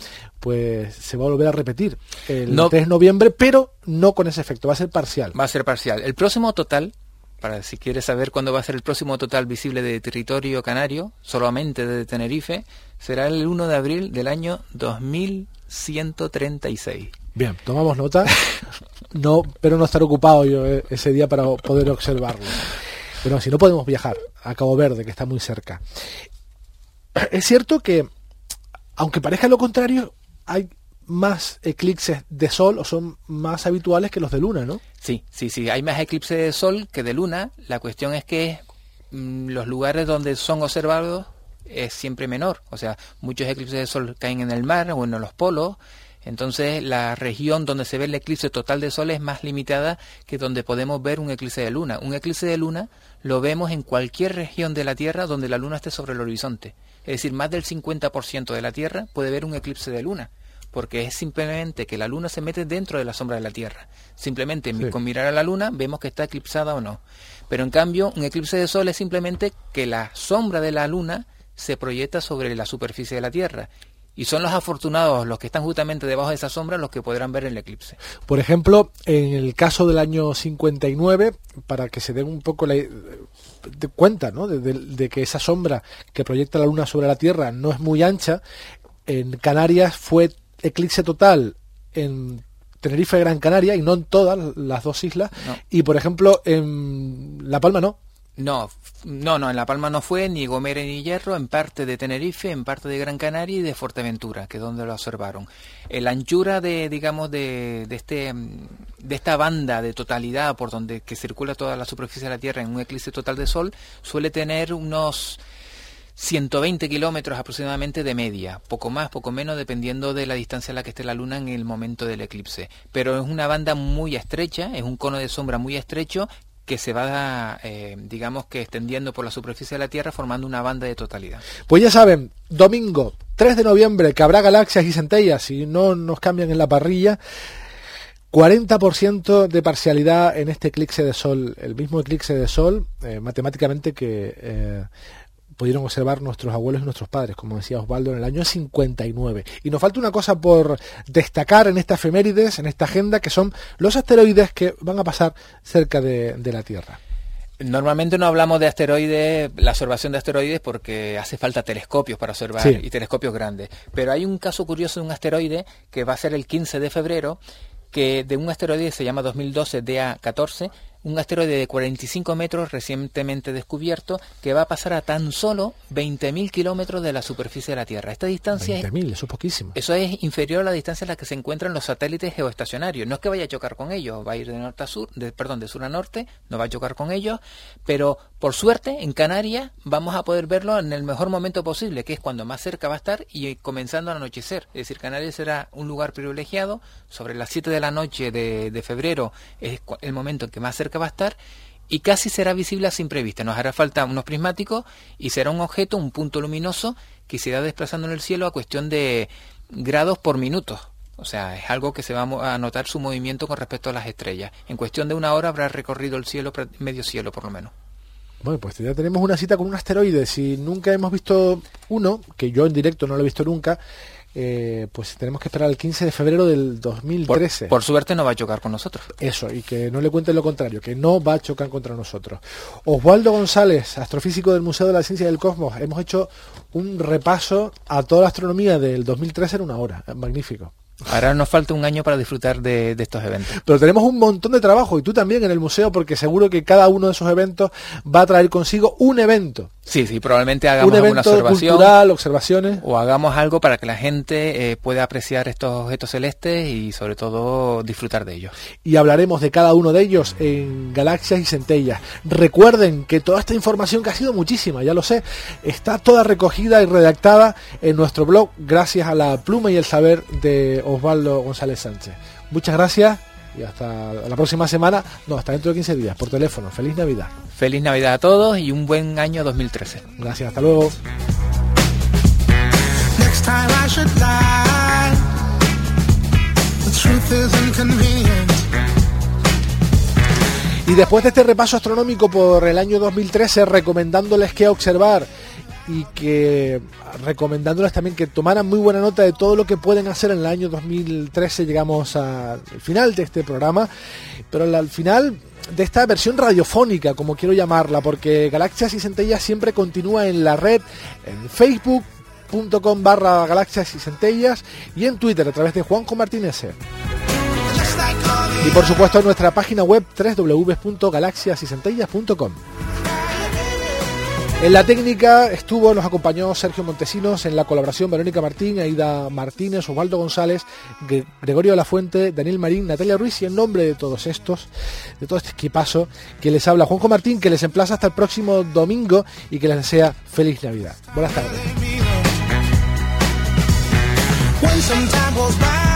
pues se va a volver a repetir el 3 de noviembre, pero no con ese efecto, va a ser parcial. Va a ser parcial. El próximo total, para si quieres saber cuándo va a ser el próximo total visible de territorio canario, solamente de Tenerife, será el 1 de abril del año 2136. Bien, tomamos nota, pero no estar ocupado yo ese día para poder observarlo. Pero si no podemos viajar a Cabo Verde, que está muy cerca. Es cierto que, aunque parezca lo contrario, hay más eclipses de sol o son más habituales que los de luna, ¿no? Sí, hay más eclipses de sol que de luna. La cuestión es que los lugares donde son observados es siempre menor. O sea, muchos eclipses de sol caen en el mar o en los polos. Entonces la región donde se ve el eclipse total de sol es más limitada que donde podemos ver un eclipse de luna. Un eclipse de luna lo vemos en cualquier región de la Tierra donde la luna esté sobre el horizonte. Es decir, más del 50% de la Tierra puede ver un eclipse de luna, porque es simplemente que la luna se mete dentro de la sombra de la Tierra. Simplemente con mirar a la luna vemos que está eclipsada o no. Pero en cambio, un eclipse de sol es simplemente que la sombra de la luna se proyecta sobre la superficie de la Tierra. Y son los afortunados, los que están justamente debajo de esa sombra, los que podrán ver el eclipse. Por ejemplo, en el caso del año 59, para que se den un poco de cuenta, ¿no?, de que esa sombra que proyecta la luna sobre la Tierra no es muy ancha, en Canarias fue eclipse total en Tenerife y Gran Canaria, y no en todas las dos islas. No. Y, por ejemplo, en La Palma no. No, en La Palma no fue, ni Gomera ni Hierro, en parte de Tenerife, en parte de Gran Canaria y de Fuerteventura, que es donde lo observaron. La anchura de esta banda de totalidad por donde que circula toda la superficie de la Tierra en un eclipse total de sol suele tener unos 120 kilómetros aproximadamente de media, poco más, poco menos, dependiendo de la distancia a la que esté la luna en el momento del eclipse. Pero es una banda muy estrecha, es un cono de sombra muy estrecho, que se va, digamos que extendiendo por la superficie de la Tierra, formando una banda de totalidad. Pues ya saben, domingo 3 de noviembre, que habrá galaxias y centellas, si no nos cambian en la parrilla, 40% de parcialidad en este eclipse de sol, el mismo eclipse de sol, matemáticamente que pudieron observar nuestros abuelos y nuestros padres, como decía Osvaldo, en el año 59. Y nos falta una cosa por destacar en esta efemérides, en esta agenda, que son los asteroides que van a pasar cerca de la Tierra. Normalmente no hablamos de asteroides, la observación de asteroides, porque hace falta telescopios para observar, y telescopios grandes. Pero hay un caso curioso de un asteroide que va a ser el 15 de febrero, que de un asteroide se llama 2012 DA14, un asteroide de 45 metros recientemente descubierto, que va a pasar a tan solo 20.000 kilómetros de la superficie de la Tierra. Esta distancia 20.000, eso es poquísimo. Eso es inferior a la distancia en la que se encuentran los satélites geoestacionarios. No es que vaya a chocar con ellos, va a ir de norte a sur, de sur a norte, no va a chocar con ellos, pero por suerte en Canarias vamos a poder verlo en el mejor momento posible, que es cuando más cerca va a estar y comenzando a anochecer. Es decir, Canarias será un lugar privilegiado. Sobre las 7 de la noche de febrero es el momento en que más cerca va a estar, y casi será visible a simple vista. Nos hará falta unos prismáticos y será un objeto, un punto luminoso que se irá desplazando en el cielo a cuestión de grados por minuto. O sea, es algo que se va a notar su movimiento con respecto a las estrellas. En cuestión de una hora habrá recorrido el cielo, medio cielo por lo menos. Bueno, pues ya tenemos una cita con un asteroide. Si nunca hemos visto uno, que yo en directo no lo he visto nunca, pues tenemos que esperar el 15 de febrero del 2013. Por suerte no va a chocar con nosotros. Eso, y que no le cuenten lo contrario, que no va a chocar contra nosotros. Osvaldo González, astrofísico del Museo de la Ciencia del Cosmos. Hemos hecho un repaso a toda la astronomía del 2013 en una hora. Magnífico. Ahora nos falta un año para disfrutar de estos eventos. Pero tenemos un montón de trabajo, y tú también en el museo, porque seguro que cada uno de esos eventos va a traer consigo un evento. Sí, probablemente hagamos alguna observación cultural, observaciones, o hagamos algo para que la gente pueda apreciar estos objetos celestes y sobre todo disfrutar de ellos. Y hablaremos de cada uno de ellos en Galaxias y Centellas. Recuerden que toda esta información, que ha sido muchísima, ya lo sé, está toda recogida y redactada en nuestro blog, gracias a la pluma y el saber de Osvaldo González Sánchez. Muchas gracias. Y hasta la próxima semana, hasta dentro de 15 días, por teléfono. Feliz Navidad. Feliz Navidad a todos y un buen año 2013. Gracias, hasta luego. Y después de este repaso astronómico por el año 2013, recomendándoles qué observar y que recomendándoles también que tomaran muy buena nota de todo lo que pueden hacer en el año 2013. Llegamos al final de este programa, pero al final de esta versión radiofónica, como quiero llamarla, porque Galaxias y Centellas siempre continúa en la red, en facebook.com/Galaxias y Centellas y en Twitter a través de Juanjo Martínez. Y por supuesto en nuestra página web www.galaxiasycentellas.com. En la técnica nos acompañó Sergio Montesinos, en la colaboración Verónica Martín, Aida Martínez, Osvaldo González, Gregorio de la Fuente, Daniel Marín, Natalia Ruiz, y en nombre de todos estos, de todo este equipazo que les habla Juanjo Martín, que les emplaza hasta el próximo domingo y que les desea feliz Navidad. Buenas tardes.